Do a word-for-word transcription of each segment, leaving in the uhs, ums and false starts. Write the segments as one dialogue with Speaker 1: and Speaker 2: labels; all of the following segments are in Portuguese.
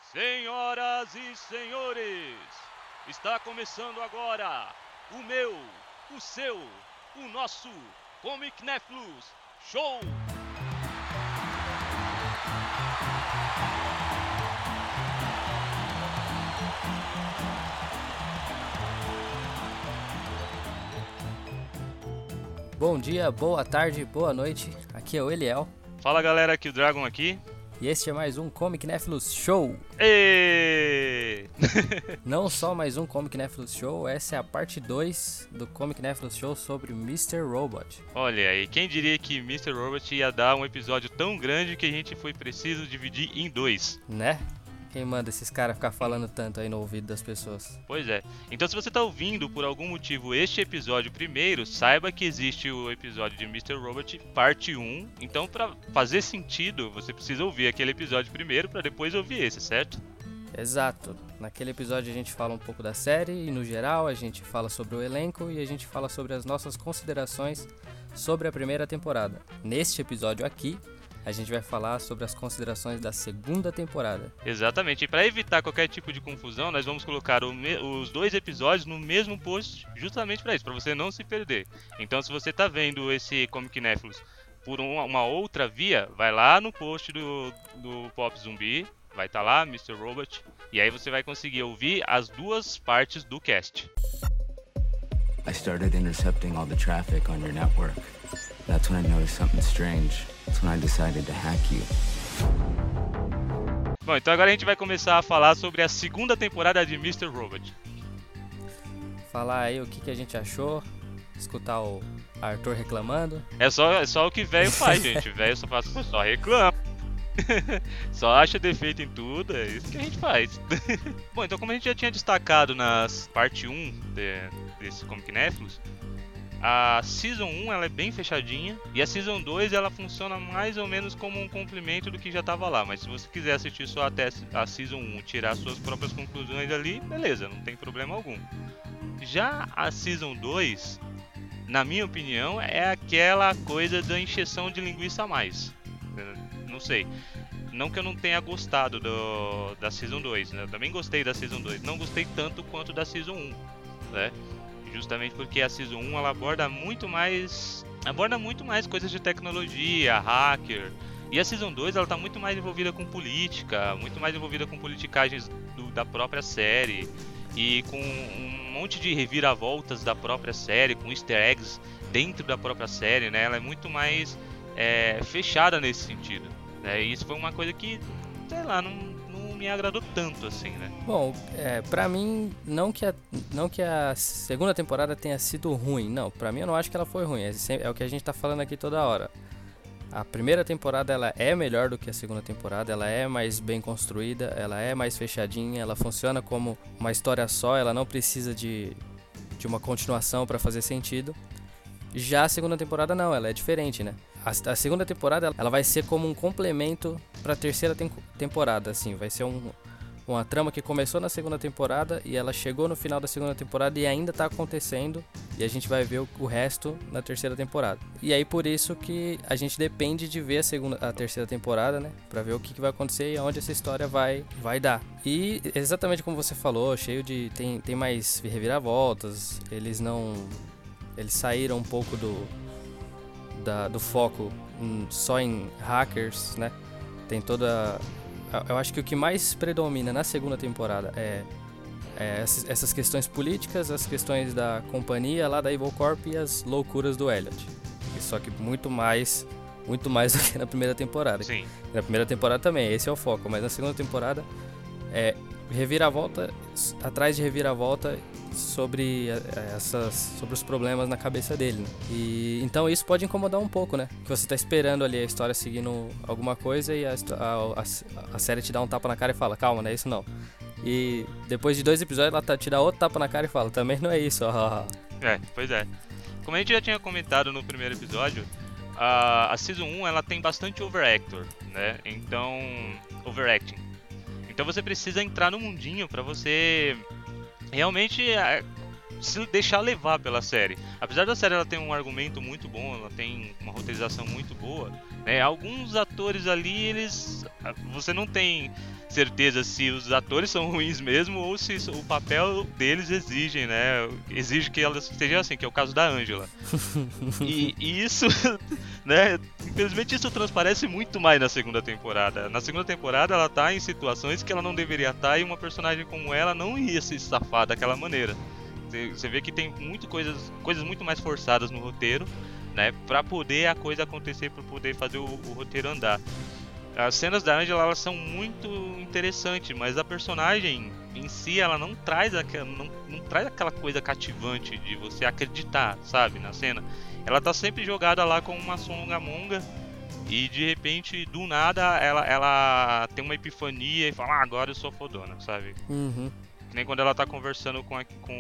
Speaker 1: Senhoras e senhores, está começando agora o meu, o seu, o nosso Comic Neflus Show!
Speaker 2: Bom dia, boa tarde, boa noite, aqui é o Eliel.
Speaker 1: Fala galera, aqui o Dragon aqui.
Speaker 2: E este é mais um Comic Neflus Show.
Speaker 1: Êêêê!
Speaker 2: Não só mais um Comic Neflus Show, essa é a parte dois do Comic Neflus Show sobre mister Robot.
Speaker 1: Olha aí, quem diria que mister Robot ia dar um episódio tão grande que a gente foi preciso dividir em dois.
Speaker 2: Né? Quem manda esses caras ficar falando tanto aí no ouvido das pessoas?
Speaker 1: Pois é. Então se você tá ouvindo por algum motivo este episódio primeiro, saiba que existe o episódio de mister Robot parte um. Então pra fazer sentido, você precisa ouvir aquele episódio primeiro pra depois ouvir esse, certo?
Speaker 2: Exato. Naquele episódio a gente fala um pouco da série e no geral a gente fala sobre o elenco e a gente fala sobre as nossas considerações sobre a primeira temporada. Neste episódio aqui, a gente vai falar sobre as considerações da segunda temporada.
Speaker 1: Exatamente, e para evitar qualquer tipo de confusão, nós vamos colocar me- os dois episódios no mesmo post, justamente para isso, para você não se perder. Então, se você tá vendo esse Comic Neflus por uma, uma outra via, vai lá no post do, do Pop Zumbi, vai estar tá lá, mister Robot, e aí você vai conseguir ouvir as duas partes do cast.
Speaker 3: I started intercepting all the traffic on your network. That's when I noticed something strange. That's when I decided to hack you.
Speaker 1: Bom, então agora a gente vai começar a falar sobre a segunda temporada de mister Robot.
Speaker 2: Falar aí o que, que a gente achou, escutar o Arthur reclamando.
Speaker 1: É só, é só o que velho faz, gente. Velho só faz, só reclama. Só acha defeito em tudo, é isso que a gente faz. Bom, então como a gente já tinha destacado nas parte um de, desse Comic Neflus, a Season um ela é bem fechadinha e a Season dois ela funciona mais ou menos como um complemento do que já estava lá. Mas se você quiser assistir só até a Season um, tirar suas próprias conclusões ali, beleza, não tem problema algum. Já a Season dois, na minha opinião, é aquela coisa da encheção de linguiça a mais. Não sei. Não que eu não tenha gostado do, da Season dois, né? Eu também gostei da Season dois. Não gostei tanto quanto da Season um, né? Justamente porque a Season um ela aborda muito mais aborda muito mais coisas de tecnologia, hacker. E a Season dois ela tá muito mais envolvida com política, muito mais envolvida com politicagens do, da própria série e com um monte de reviravoltas da própria série, com easter eggs dentro da própria série, né? Ela é muito mais é, fechada nesse sentido, né? E isso foi uma coisa que, sei lá, não, não me agradou tanto assim, né?
Speaker 2: Bom, é, pra mim, não que, a, não que a segunda temporada tenha sido ruim, não, pra mim eu não acho que ela foi ruim, é, sempre, é o que a gente tá falando aqui toda hora. A primeira temporada ela é melhor do que a segunda temporada, ela é mais bem construída, ela é mais fechadinha, ela funciona como uma história só, ela não precisa de, de uma continuação pra fazer sentido. Já a segunda temporada não, ela é diferente, né? A, a segunda temporada ela vai ser como um complemento para a terceira tem, temporada, assim, vai ser um, uma trama que começou na segunda temporada e ela chegou no final da segunda temporada e ainda tá acontecendo e a gente vai ver o, o resto na terceira temporada. E aí por isso que a gente depende de ver a segunda, a terceira temporada, né, para ver o que, que vai acontecer e aonde essa história vai, vai dar. E exatamente como você falou, cheio de tem, tem mais reviravoltas, eles não eles saíram um pouco do, da, do foco em, só em hackers, né? Tem toda... Eu acho que o que mais predomina na segunda temporada é, é essas, essas questões políticas, as questões da companhia lá da Evil Corp e as loucuras do Elliot. Só que muito mais, muito mais do que na primeira temporada.
Speaker 1: Sim.
Speaker 2: Na primeira temporada também, esse é o foco, mas na segunda temporada é reviravolta atrás de reviravolta sobre essas sobre os problemas na cabeça dele, né? E então isso pode incomodar um pouco, né? Que você tá esperando ali a história seguindo alguma coisa e a, a, a, a série te dá um tapa na cara e fala, calma, não é isso não. E depois de dois episódios ela tá, te dá outro tapa na cara e fala, também não é isso, ó.
Speaker 1: É, pois é. Como a gente já tinha comentado no primeiro episódio, a, a Season um ela tem bastante overactor, né? Então, overacting. Então você precisa entrar no mundinho pra você realmente é, se deixar levar pela série. Apesar da série ela ter um argumento muito bom, ela tem uma roteirização muito boa, né? Alguns atores ali, eles... Você não tem certeza se os atores são ruins mesmo ou se o papel deles exigem, né? Exige que ela esteja assim, que é o caso da Angela. E, e isso, né? Infelizmente isso transparece muito mais na segunda temporada. Na segunda temporada ela tá em situações que ela não deveria estar e uma personagem como ela não ia se safar daquela maneira. Você vê que tem muito coisas, coisas muito mais forçadas no roteiro, né? Pra poder a coisa acontecer, pra poder fazer o, o roteiro andar. As cenas da Angela, elas são muito interessantes, mas a personagem em si, ela não traz aquela, não, não traz aquela coisa cativante de você acreditar, sabe, na cena. Ela tá sempre jogada lá com uma songamonga e de repente, do nada, ela, ela tem uma epifania e fala, ah, agora eu sou fodona, sabe?
Speaker 2: Uhum.
Speaker 1: Que nem quando ela tá conversando com, a,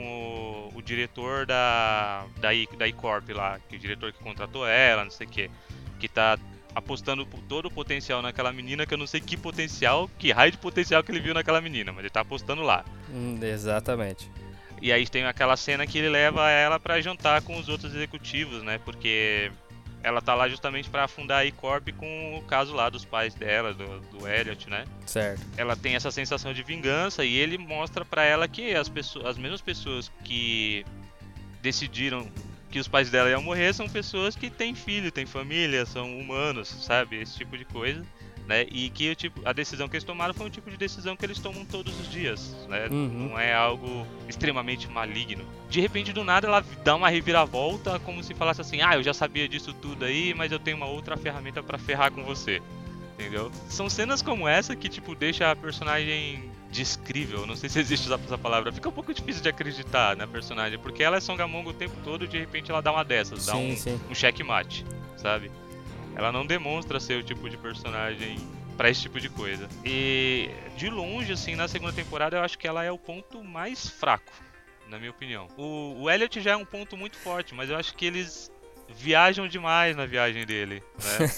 Speaker 1: com o, o diretor da, da, I, da I-Corp lá, que é o diretor que contratou ela, não sei o que, que tá apostando todo o potencial naquela menina, que eu não sei que potencial, que raio de potencial que ele viu naquela menina, mas ele tá apostando lá.
Speaker 2: Hum, exatamente.
Speaker 1: E aí tem aquela cena que ele leva ela pra jantar com os outros executivos, né? Porque ela tá lá justamente pra afundar a I-Corp com o caso lá dos pais dela, do, do Elliot, né?
Speaker 2: Certo.
Speaker 1: Ela tem essa sensação de vingança e ele mostra pra ela que as, pessoas, as mesmas pessoas que decidiram que os pais dela iam morrer são pessoas que têm filho, têm família, são humanos, sabe? Esse tipo de coisa, né? E que o tipo, a decisão que eles tomaram foi um tipo de decisão que eles tomam todos os dias, né?
Speaker 2: Uhum.
Speaker 1: Não é algo extremamente maligno. De repente, do nada, ela dá uma reviravolta, como se falasse assim, ah, eu já sabia disso tudo aí, mas eu tenho uma outra ferramenta pra ferrar com você. Entendeu? São cenas como essa que, tipo, deixa a personagem descrível, não sei se existe essa palavra, fica um pouco difícil de acreditar na personagem, porque ela é songamonga o tempo todo e de repente ela dá uma dessas,
Speaker 2: Sim,
Speaker 1: dá um,
Speaker 2: sim.
Speaker 1: um checkmate, sabe? Ela não demonstra ser o tipo de personagem pra esse tipo de coisa. E de longe, assim, na segunda temporada eu acho que ela é o ponto mais fraco, na minha opinião. O, o Elliot já é um ponto muito forte, mas eu acho que eles viajam demais na viagem dele, né?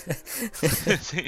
Speaker 1: Sim.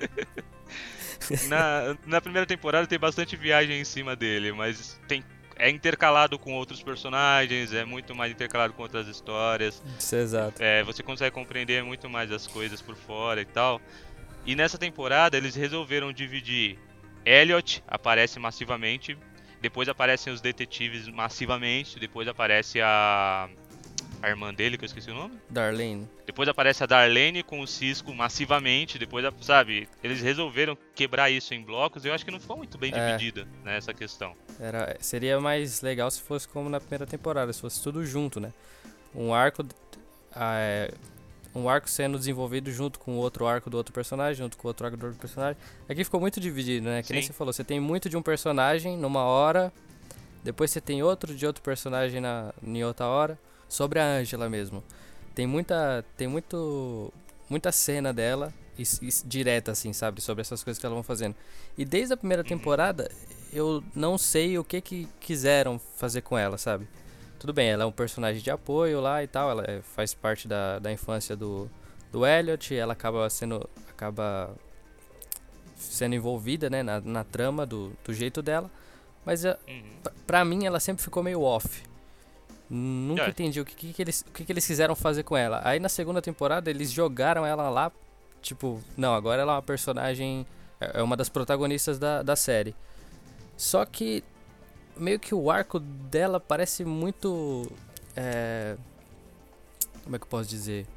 Speaker 1: Na, na primeira temporada tem bastante viagem em cima dele, mas tem, é intercalado com outros personagens, é muito mais intercalado com outras histórias.
Speaker 2: Isso é exato.
Speaker 1: É, você consegue compreender muito mais as coisas por fora e tal. E nessa temporada eles resolveram dividir. Elliot aparece massivamente, depois aparecem os detetives massivamente, depois aparece a... a irmã dele, que eu esqueci o nome.
Speaker 2: Darlene.
Speaker 1: Depois aparece a Darlene com o Cisco massivamente. Depois, sabe, eles resolveram quebrar isso em blocos. E eu acho que não ficou muito bem
Speaker 2: É.
Speaker 1: dividida, né, essa questão.
Speaker 2: Era, seria mais legal se fosse como na primeira temporada, se fosse tudo junto, né? Um arco, ah, é, um arco sendo desenvolvido junto com o outro arco do outro personagem, junto com o outro arco do outro personagem. Aqui ficou muito dividido, né? Que nem
Speaker 1: Sim.
Speaker 2: você falou, você tem muito de um personagem numa hora, depois você tem outro de outro personagem na, em outra hora. Sobre a Angela mesmo, tem muita, tem muito, muita cena dela e, e, direta assim, sabe, sobre essas coisas que elas vão fazendo. E desde a primeira temporada eu não sei o que que quiseram fazer com ela, sabe? Tudo bem, ela é um personagem de apoio lá e tal, ela é, faz parte da, da infância do, do Elliot, ela acaba sendo, acaba sendo envolvida, né, na, na trama do, do jeito dela, mas a,
Speaker 1: Uhum.
Speaker 2: pra, pra mim ela sempre ficou meio off. Nunca
Speaker 1: É.
Speaker 2: entendi o que, que, que, eles, o que, que eles quiseram fazer com ela. Aí na segunda temporada eles jogaram ela lá, tipo, não, agora ela é uma personagem, é uma das protagonistas da, da série. Só que meio que o arco dela parece muito, é, como é que eu posso dizer?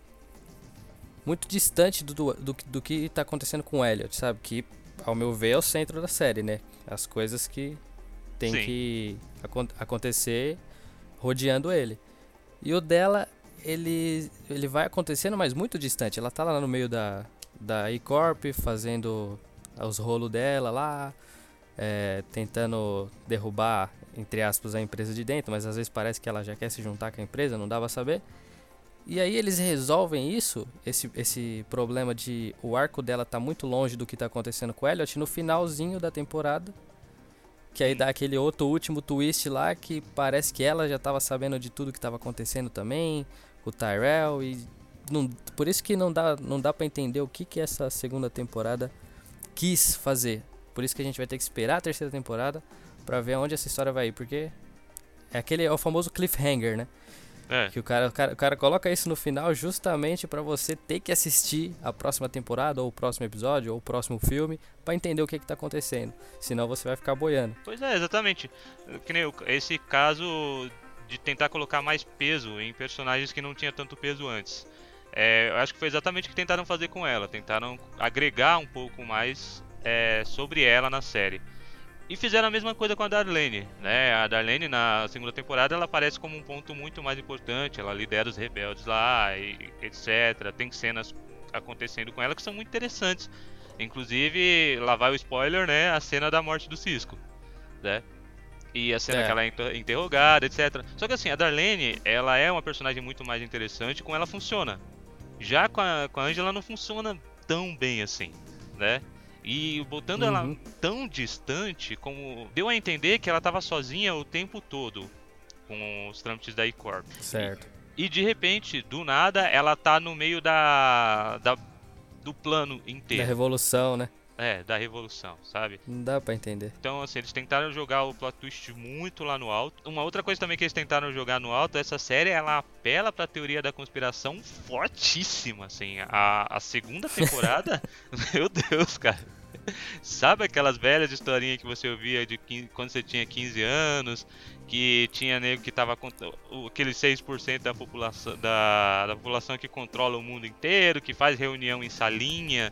Speaker 2: Muito distante do, do, do, do que tá acontecendo com o Elliot, sabe? Que, ao meu ver, é o centro da série, né? As coisas que tem
Speaker 1: Sim.
Speaker 2: que acon- acontecer rodeando ele. E o dela, ele, ele vai acontecendo, mas muito distante. Ela tá lá no meio da, da I-Corp, fazendo os rolos dela lá, é, tentando derrubar, entre aspas, a empresa de dentro, mas às vezes parece que ela já quer se juntar com a empresa, não dá pra saber. E aí eles resolvem isso, esse, esse problema de o arco dela tá muito longe do que tá acontecendo com o Elliot no finalzinho da temporada. Que aí dá aquele outro último twist lá que parece que ela já tava sabendo de tudo que tava acontecendo também, o Tyrell, e não, por isso que não dá, não dá pra entender o que que essa segunda temporada quis fazer. Por isso que a gente vai ter que esperar a terceira temporada pra ver aonde essa história vai ir, porque é aquele, é o famoso cliffhanger, né?
Speaker 1: É.
Speaker 2: Que o cara, o, cara, o cara coloca isso no final justamente pra você ter que assistir a próxima temporada, ou o próximo episódio, ou o próximo filme, pra entender o que que tá acontecendo. Senão você vai ficar boiando.
Speaker 1: Pois é, exatamente. Que nem o- esse caso de tentar colocar mais peso em personagens que não tinha tanto peso antes. É, eu acho que foi exatamente o que tentaram fazer com ela. Tentaram agregar um pouco mais é, sobre ela na série. E fizeram a mesma coisa com a Darlene, né? A Darlene na segunda temporada ela aparece como um ponto muito mais importante. Ela lidera os rebeldes lá, e etcétera. Tem cenas acontecendo com ela que são muito interessantes. Inclusive, lá vai o spoiler, né? A cena da morte do Cisco, né? E a cena
Speaker 2: É.
Speaker 1: que ela é inter- interrogada, etcétera. Só que assim, a Darlene, ela é uma personagem muito mais interessante, com ela funciona. Já com a, com a Angela não funciona tão bem assim, né? E botando ela
Speaker 2: Uhum.
Speaker 1: tão distante, como deu a entender que ela tava sozinha o tempo todo com os trâmites da E-Corp.
Speaker 2: Certo.
Speaker 1: E de repente, do nada, ela tá no meio da, da do plano
Speaker 2: Da
Speaker 1: inteiro.
Speaker 2: revolução, né?
Speaker 1: É, da revolução, sabe?
Speaker 2: Não dá pra entender.
Speaker 1: Então, assim, eles tentaram jogar o plot twist muito lá no alto. Uma outra coisa também que eles tentaram jogar no alto, essa série, ela apela pra teoria da conspiração fortíssima, assim. A, a segunda temporada, meu Deus, cara. Sabe aquelas velhas historinhas que você ouvia de quinze, quando você tinha quinze anos, que tinha nego que tava com o- aquele seis por cento da população, da, da população que controla o mundo inteiro, que faz reunião em salinha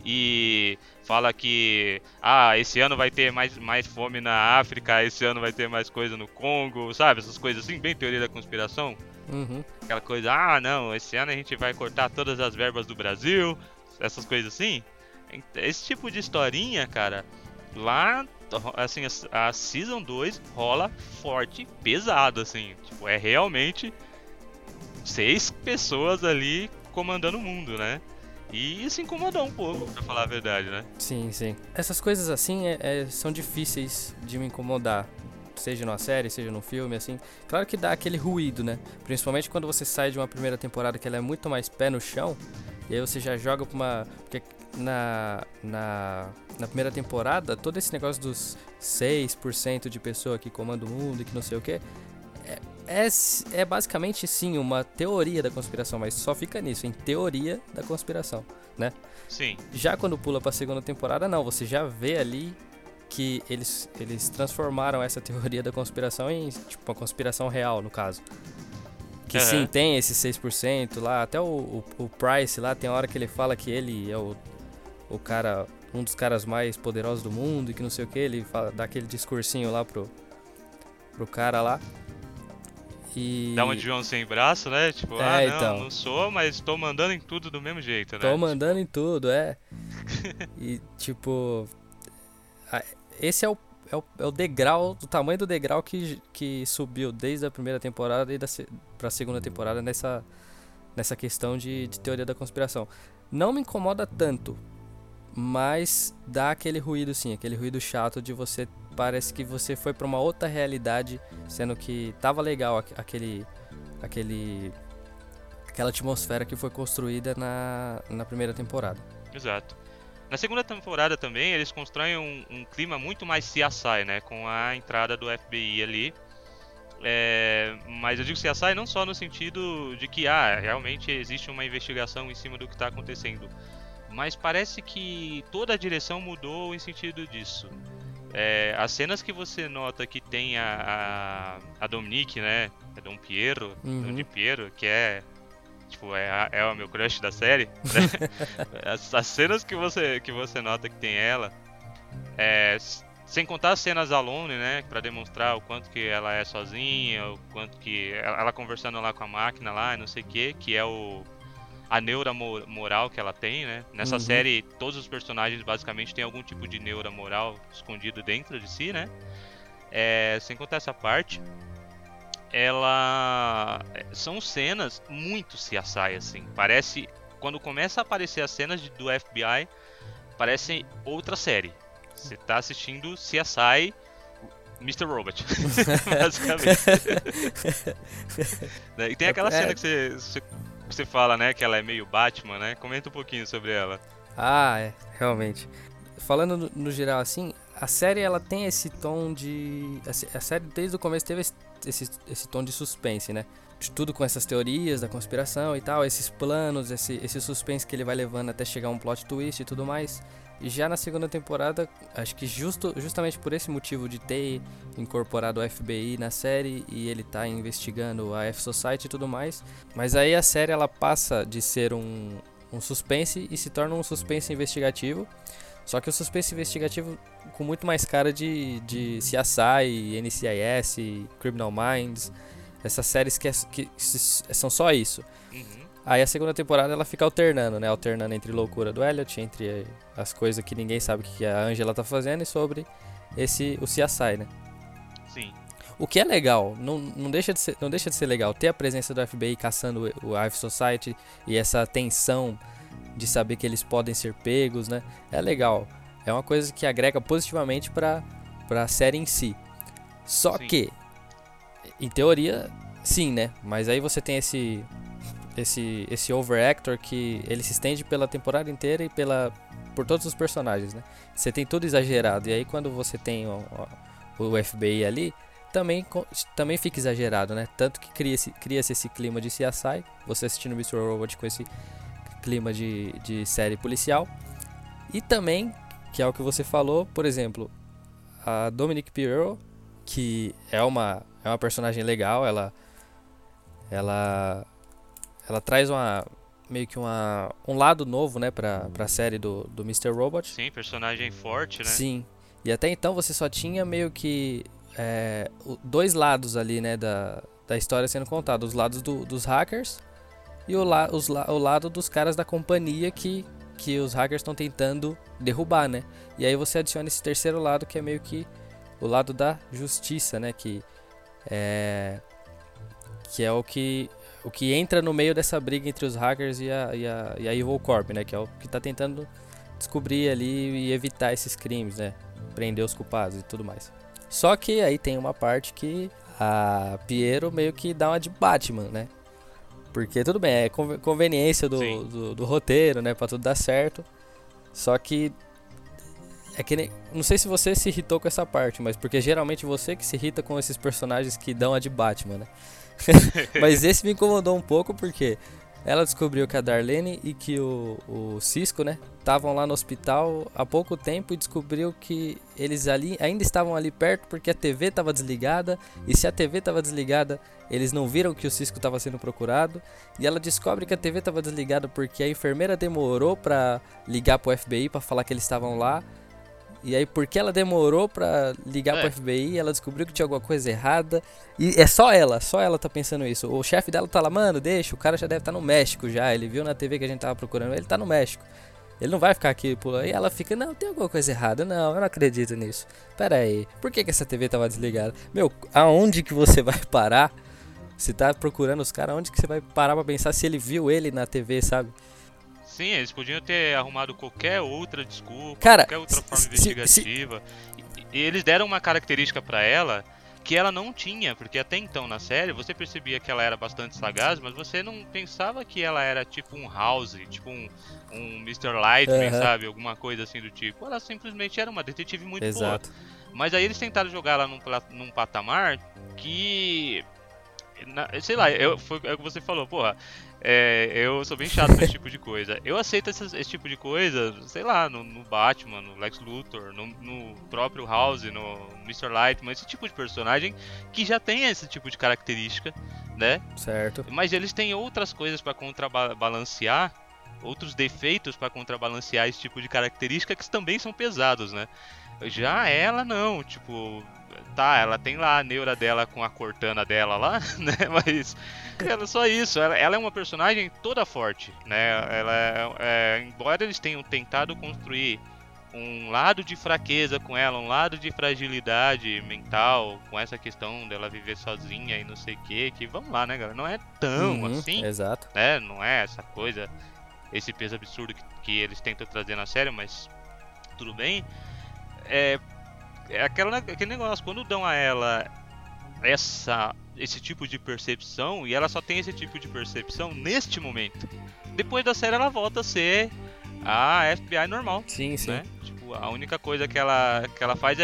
Speaker 1: e fala que ah, esse ano vai ter mais, mais fome na África, esse ano vai ter mais coisa no Congo, sabe? Essas coisas assim, bem teoria da conspiração.
Speaker 2: Uhum.
Speaker 1: Aquela coisa, ah não, esse ano a gente vai cortar todas as verbas do Brasil, essas coisas assim. Esse tipo de historinha, cara, lá, assim, a, a Season dois rola forte, pesado, assim. Tipo, é realmente seis pessoas ali comandando o mundo, né? E isso incomodou um pouco, pra falar a verdade, né?
Speaker 2: Sim, sim. Essas coisas assim é- é- são difíceis de me incomodar. Seja numa série, seja num filme, assim. Claro que dá aquele ruído, né? Principalmente quando você sai de uma primeira temporada que ela é muito mais pé no chão. E aí você já joga pra uma... Porque na, na, na primeira temporada, todo esse negócio dos seis por cento de pessoa que comanda o mundo e que não sei o que... É, é, é basicamente, sim, uma teoria da conspiração. Mas só fica nisso, em teoria da conspiração, né?
Speaker 1: Sim,
Speaker 2: Já quando pula pra segunda temporada, não, você já vê ali que eles, eles transformaram essa teoria da conspiração em, tipo, uma conspiração real, no caso. Que
Speaker 1: Aham.
Speaker 2: sim, tem esses seis por cento lá, até o, o, o Price lá, tem hora que ele fala que ele é o, o cara, um dos caras mais poderosos do mundo e que não sei o que, ele fala, dá aquele discursinho lá pro, pro cara lá. E...
Speaker 1: dá uma de João sem braço, né? Tipo,
Speaker 2: É,
Speaker 1: ah não,
Speaker 2: então.
Speaker 1: não sou, mas tô mandando em tudo do mesmo jeito, né?
Speaker 2: Tô mandando em tudo, é. E tipo. a- Esse é o, é, o, é o degrau, o tamanho do degrau que, que subiu desde a primeira temporada e da, se- pra segunda temporada nessa, nessa questão de, de teoria da conspiração. Não me incomoda tanto, mas dá aquele ruído sim, aquele ruído chato de você. Parece que você foi pra uma outra realidade, sendo que tava legal aque- aquele. aquele aquela atmosfera que foi construída na, na primeira temporada.
Speaker 1: Exato. Na segunda temporada também, eles constroem um, um clima muito mais C S I, né? Com a entrada do F B I ali. É, mas eu digo C S I não só no sentido de que, ah, realmente existe uma investigação em cima do que está acontecendo. Mas parece que toda a direção mudou em sentido disso. É, as cenas que você nota que tem a, a, a Dominique, né? A Dom Piero,
Speaker 2: Uhum.
Speaker 1: Dom de Piero, que é... Tipo, é, a- é o meu crush da série, né? as, as cenas que você, que você nota que tem ela, é, s- sem contar as cenas alone, né? Pra demonstrar o quanto que ela é sozinha, o quanto que... Ela, ela conversando lá com a máquina lá, não sei o que, que é o... A neura mo- moral que ela tem, né? Nessa
Speaker 2: Uhum.
Speaker 1: série, todos os personagens basicamente têm algum tipo de neura moral escondido dentro de si, né? É, sem contar essa parte, ela são cenas muito C S I assim. Parece quando começa a aparecer as cenas de- do F B I, parece outra série. Você tá assistindo C S I mister Robot, basicamente. Né, e tem aquela
Speaker 2: É-
Speaker 1: cena que você, você, que você fala, né, que ela é meio Batman, né? Comenta um pouquinho sobre ela.
Speaker 2: Ah, é, realmente. Falando no, no geral assim, a série ela tem esse tom de. A, sé- a série desde o começo teve esse, esse, esse tom de suspense, né? De tudo com essas teorias da conspiração e tal, esses planos, esse, esse suspense que ele vai levando até chegar a um plot twist e tudo mais. E já na segunda temporada, acho que justo, justamente por esse motivo de ter incorporado o F B I na série e ele tá investigando a F-Society e tudo mais, mas aí a série ela passa de ser um, um suspense e se torna um suspense investigativo, só que o suspense investigativo com muito mais cara de, de C S I, N C I S, Criminal Minds, essas séries que, é, que são só isso.
Speaker 1: Uhum.
Speaker 2: Aí a segunda temporada ela fica alternando, né? Alternando entre loucura do Elliot, entre as coisas que ninguém sabe que a Angela tá fazendo e sobre esse, o C S I, né?
Speaker 1: Sim.
Speaker 2: O que é legal, não, não, deixa de ser, não deixa de ser legal ter a presença do F B I caçando o F Society e essa tensão de saber que eles podem ser pegos, né? É legal. É uma coisa que agrega positivamente pra, pra série em si. Só
Speaker 1: Sim.
Speaker 2: que, em teoria, sim, né? Mas aí você tem esse... Esse, esse overactor que ele se estende pela temporada inteira e pela, por todos os personagens, né? Você tem tudo exagerado. E aí quando você tem o, o F B I ali, também, também fica exagerado, né? Tanto que cria-se cria esse clima de C S I, você assistindo mister Robot com esse clima de, de série policial. E também, que é o que você falou, por exemplo, a Dominique Pierrot, que é uma, é uma personagem legal, ela... Ela... Ela traz uma, meio que uma, um lado novo, né, pra, pra série do, do mister Robot.
Speaker 1: Sim, personagem forte, né?
Speaker 2: Sim. E até então você só tinha meio que é, dois lados ali, né, da, da história sendo contada. Os lados do, dos hackers e o, la, os, o lado dos caras da companhia que, que os hackers estão tentando derrubar, né? E aí você adiciona esse terceiro lado que é meio que o lado da justiça, né? Que é, que é o que... O que entra no meio dessa briga entre os hackers e a, e a, e a Evil Corp, né? Que é o que tá tentando descobrir ali e evitar esses crimes, né? Prender os culpados e tudo mais. Só que aí tem uma parte que a Piero meio que dá uma de Batman, né? Porque tudo bem, é conveniência do, do, do roteiro, né? Pra tudo dar certo. Só que... É que nem, não sei se você se irritou com essa parte, mas porque geralmente você que se irrita com esses personagens que dão a de Batman, né? Mas esse me incomodou um pouco porque ela descobriu que a Darlene e que o, o Cisco, né, estavam lá no hospital há pouco tempo e descobriu que eles ali ainda estavam ali perto porque a T V estava desligada, e se a T V estava desligada, eles não viram que o Cisco estava sendo procurado, e ela descobre que a T V estava desligada porque a enfermeira demorou para ligar pro F B I para falar que eles estavam lá. E aí, porque ela demorou pra ligar é. pro F B I, ela descobriu que tinha alguma coisa errada. E é só ela, só ela tá pensando isso. O chefe dela tá lá, mano, deixa, o cara já deve estar tá no México já. Ele viu na T V que a gente tava procurando, ele tá no México. Ele não vai ficar aqui pulando. E ela fica, não, tem alguma coisa errada. Não, eu não acredito nisso. Pera aí, por que que essa T V tava desligada? Meu, aonde que você vai parar? Você tá procurando os caras, aonde que você vai parar pra pensar se ele viu ele na T V, sabe?
Speaker 1: Sim, eles podiam ter arrumado qualquer outra desculpa,
Speaker 2: cara,
Speaker 1: qualquer outra forma
Speaker 2: se,
Speaker 1: investigativa. Se, se... E, e eles deram uma característica pra ela que ela não tinha, porque até então na série você percebia que ela era bastante sagaz, mas você não pensava que ela era tipo um House, tipo um, um mister Lightman, uhum. sabe? Alguma coisa assim do tipo. Ela simplesmente era uma detetive muito
Speaker 2: Exato.
Speaker 1: boa. Mas aí eles tentaram jogar ela num, num patamar que... Na, sei lá, eu, foi é o que você falou, porra, é, eu sou bem chato com esse tipo de coisa. Eu aceito esse, esse tipo de coisa, sei lá, no, no Batman, no Lex Luthor, no, no próprio House, no mister Lightman, esse tipo de personagem que já tem esse tipo de característica, né?
Speaker 2: Certo.
Speaker 1: Mas eles têm outras coisas pra contrabalancear, outros defeitos pra contrabalancear esse tipo de característica que também são pesados, né? Já ela não, tipo... Tá, ela tem lá a neura dela com a Cortana dela lá, né? Mas ela só isso, ela, ela é uma personagem toda forte, né? Ela é, é, embora eles tenham tentado construir um lado de fraqueza com ela, um lado de fragilidade mental, com essa questão dela viver sozinha e não sei o que, que vamos lá, né, galera? Não é tão
Speaker 2: uhum,
Speaker 1: assim,
Speaker 2: exato.
Speaker 1: né? Não é essa coisa, esse peso absurdo que, que eles tentam trazer na série, mas tudo bem. É... É aquela, aquele negócio, quando dão a ela essa, esse tipo de percepção, e ela só tem esse tipo de percepção neste momento, depois da série ela volta a ser a F B I normal.
Speaker 2: Sim, sim.
Speaker 1: Né? Tipo, a única coisa que ela, que ela faz é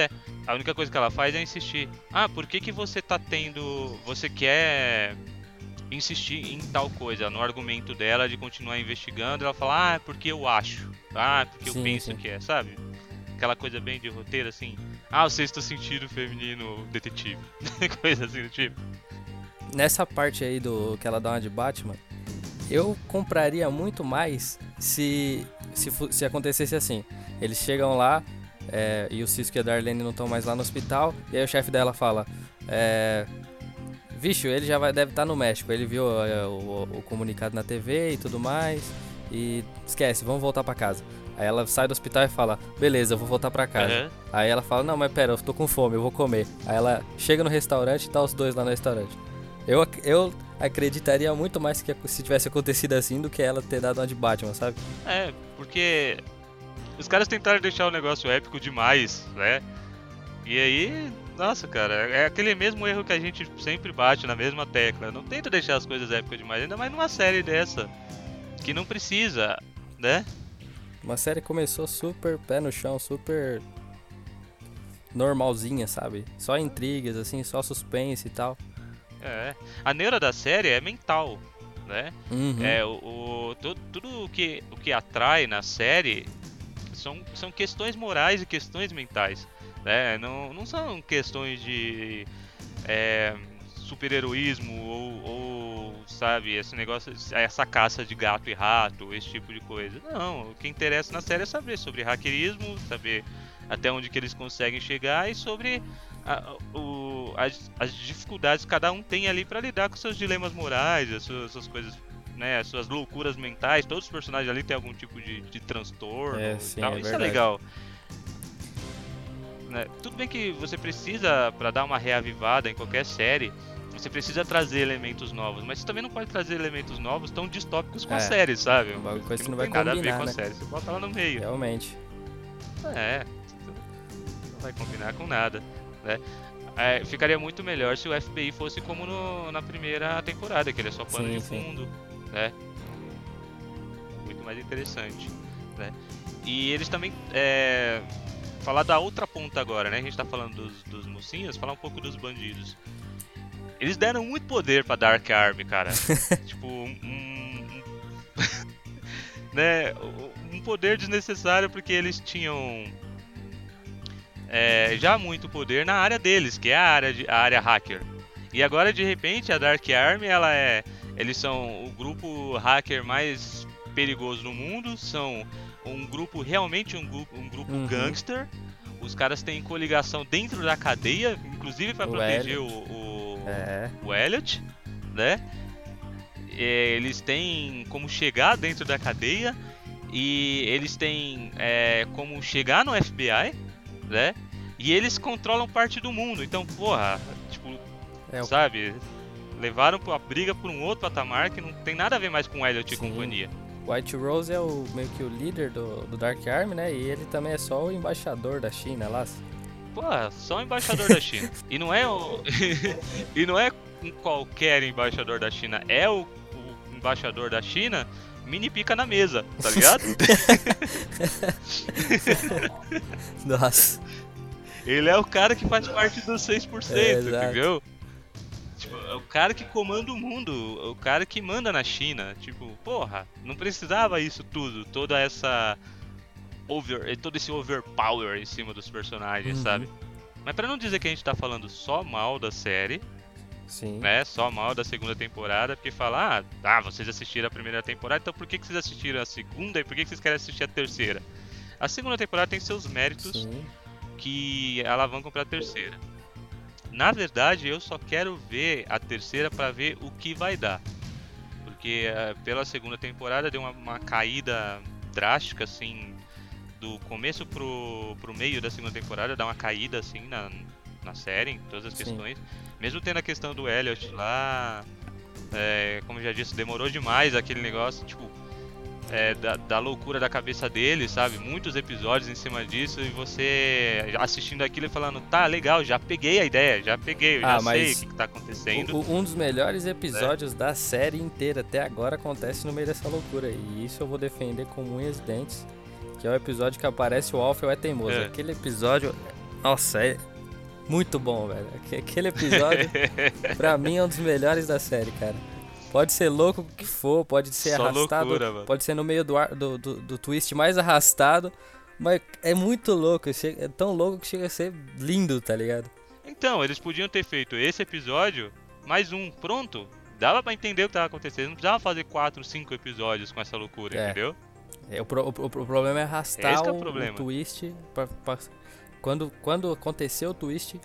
Speaker 1: a única coisa que ela faz é insistir. Ah, por que que você tá tendo... Você quer insistir em tal coisa? No argumento dela de continuar investigando, ela fala, ah, é porque eu acho. Ah, é porque
Speaker 2: Sim,
Speaker 1: eu penso
Speaker 2: sim.
Speaker 1: que é, sabe? Aquela coisa bem de roteiro, assim. Ah, o sexto sentido feminino detetive. Coisa assim do tipo.
Speaker 2: Nessa parte aí do que ela dá uma de Batman, eu compraria muito mais se, se, fu- se acontecesse assim. Eles chegam lá é, e o Cisco e a Darlene não estão mais lá no hospital, e aí o chefe dela fala, é, vixe, ele já vai, deve estar no México, ele viu é, o, o comunicado na T V e tudo mais, e esquece, vamos voltar pra casa. Aí ela sai do hospital e fala, beleza, eu vou voltar pra casa.
Speaker 1: Aham.
Speaker 2: Aí ela fala, não, mas pera, eu tô com fome, eu vou comer. Aí ela chega no restaurante e tá os dois lá no restaurante. Eu, ac- eu acreditaria muito mais que se tivesse acontecido assim do que ela ter dado uma de Batman, sabe?
Speaker 1: É, porque os caras tentaram deixar o negócio épico demais, né? E aí, nossa, cara, é aquele mesmo erro que a gente sempre bate na mesma tecla. Não tenta deixar as coisas épicas demais, ainda mais numa série dessa, que não precisa, né?
Speaker 2: Uma série começou super pé no chão, super normalzinha, sabe? Só intrigas, assim, só suspense e tal.
Speaker 1: É. A neura da série é mental, né?
Speaker 2: Uhum.
Speaker 1: É, o, o- tu- tudo o que, o que atrai na série são, são questões morais e questões mentais, né? Não, não são questões de é, super-heroísmo ou, ou, sabe, esse negócio, essa caça de gato e rato, esse tipo de coisa. Não, o que interessa na série é saber sobre hackerismo, saber até onde que eles conseguem chegar e sobre a- o- as, as dificuldades que cada um tem ali pra lidar com seus dilemas morais, as suas, suas coisas, né, as suas loucuras mentais. Todos os personagens ali têm algum tipo de, de transtorno
Speaker 2: É,
Speaker 1: e
Speaker 2: sim,
Speaker 1: tal.
Speaker 2: é
Speaker 1: Isso é
Speaker 2: verdade.
Speaker 1: legal. Né, tudo bem que você precisa, pra dar uma reavivada em qualquer série, você precisa trazer elementos novos, mas você também não pode trazer elementos novos tão distópicos com a
Speaker 2: É,
Speaker 1: série, sabe?
Speaker 2: uma coisa que não
Speaker 1: tem
Speaker 2: vai
Speaker 1: nada a ver
Speaker 2: combinar,
Speaker 1: com a
Speaker 2: né?
Speaker 1: série, você bota ela no meio.
Speaker 2: Realmente.
Speaker 1: É, não vai combinar com nada, né? É, ficaria muito melhor se o F B I fosse como no- na primeira temporada, que ele é só pano
Speaker 2: Sim,
Speaker 1: de
Speaker 2: sim.
Speaker 1: fundo, né? Muito mais interessante, né? E eles também, é, falar da outra ponta agora, né? A gente tá falando dos, dos mocinhos, falar um pouco dos bandidos. Eles deram muito poder pra Dark Army, cara. Tipo, um, um- né? Um poder desnecessário porque eles tinham é, já muito poder na área deles, que é a área, de, a área hacker. E agora, de repente, a Dark Army, ela é, eles são o grupo hacker mais perigoso do mundo, são um grupo, realmente um grupo, um grupo
Speaker 2: Uhum.
Speaker 1: gangster. Os caras têm coligação dentro da cadeia, inclusive para
Speaker 2: O
Speaker 1: proteger
Speaker 2: Elliot.
Speaker 1: o, o,
Speaker 2: É.
Speaker 1: o Elliot, né? É, eles têm como chegar dentro da cadeia e eles têm é, como chegar no F B I, né? E eles controlam parte do mundo. Então, porra, tipo,
Speaker 2: É o
Speaker 1: sabe? Levaram a briga por um outro patamar que não tem nada a ver mais com o Elliot e
Speaker 2: Sim.
Speaker 1: companhia.
Speaker 2: White Rose é o meio que o líder do, do Dark Army, né? E ele também é só o embaixador da China lá.
Speaker 1: Porra, só o embaixador da China. E não é o. E não é um qualquer embaixador da China, é o, o embaixador da China mini pica na mesa, tá ligado?
Speaker 2: Nossa.
Speaker 1: Ele é o cara que faz parte dos seis por cento,
Speaker 2: É, exato.
Speaker 1: entendeu? Tipo, é o cara que comanda o mundo, é o cara que manda na China. Tipo, porra, não precisava isso tudo, toda essa over, todo esse overpower em cima dos personagens,
Speaker 2: Uhum.
Speaker 1: sabe? Mas pra não dizer que a gente tá falando só mal da série,
Speaker 2: Sim.
Speaker 1: né, só mal da segunda temporada, porque falar, ah, tá, vocês assistiram a primeira temporada, então por que, que vocês assistiram a segunda e por que, que vocês querem assistir a terceira? A segunda temporada tem seus méritos
Speaker 2: Sim.
Speaker 1: que alavancam pra terceira. Na verdade, eu só quero ver a terceira pra ver o que vai dar. Porque eh, pela segunda temporada deu uma, uma caída drástica, assim, do começo pro, pro meio da segunda temporada, dá uma caída, assim, na, na série, em todas as
Speaker 2: Sim.
Speaker 1: questões. Mesmo tendo a questão do Elliot lá, é, como eu já disse, demorou demais aquele negócio, tipo, é, da, da loucura da cabeça dele, sabe? Muitos episódios em cima disso e você assistindo aquilo e falando, tá, legal, já peguei a ideia, já peguei, eu
Speaker 2: Ah,
Speaker 1: já sei
Speaker 2: mas
Speaker 1: o que, que tá acontecendo.
Speaker 2: O- o- um dos melhores episódios da série inteira até agora acontece no meio dessa loucura. E isso eu vou defender com unhas e dentes. Que é o episódio que aparece o Alpha e o É Teimoso.
Speaker 1: É.
Speaker 2: Aquele episódio, nossa, é, Muito bom, velho. Aquele episódio, pra mim, é um dos melhores da série, cara. Pode ser louco o que for, pode ser
Speaker 1: Só
Speaker 2: arrastado,
Speaker 1: loucura, mano.
Speaker 2: pode ser no meio do, ar, do, do, do twist mais arrastado, mas é muito louco, é tão louco que chega a ser lindo, tá ligado?
Speaker 1: Então, eles podiam ter feito esse episódio, mais um, pronto. Dava pra entender o que tava acontecendo, não precisava fazer quatro, cinco episódios com essa loucura,
Speaker 2: É.
Speaker 1: entendeu?
Speaker 2: É, o, pro, o, o problema é arrastar
Speaker 1: Esse que é o
Speaker 2: o,
Speaker 1: problema.
Speaker 2: o twist, pra, pra, quando, quando aconteceu o twist,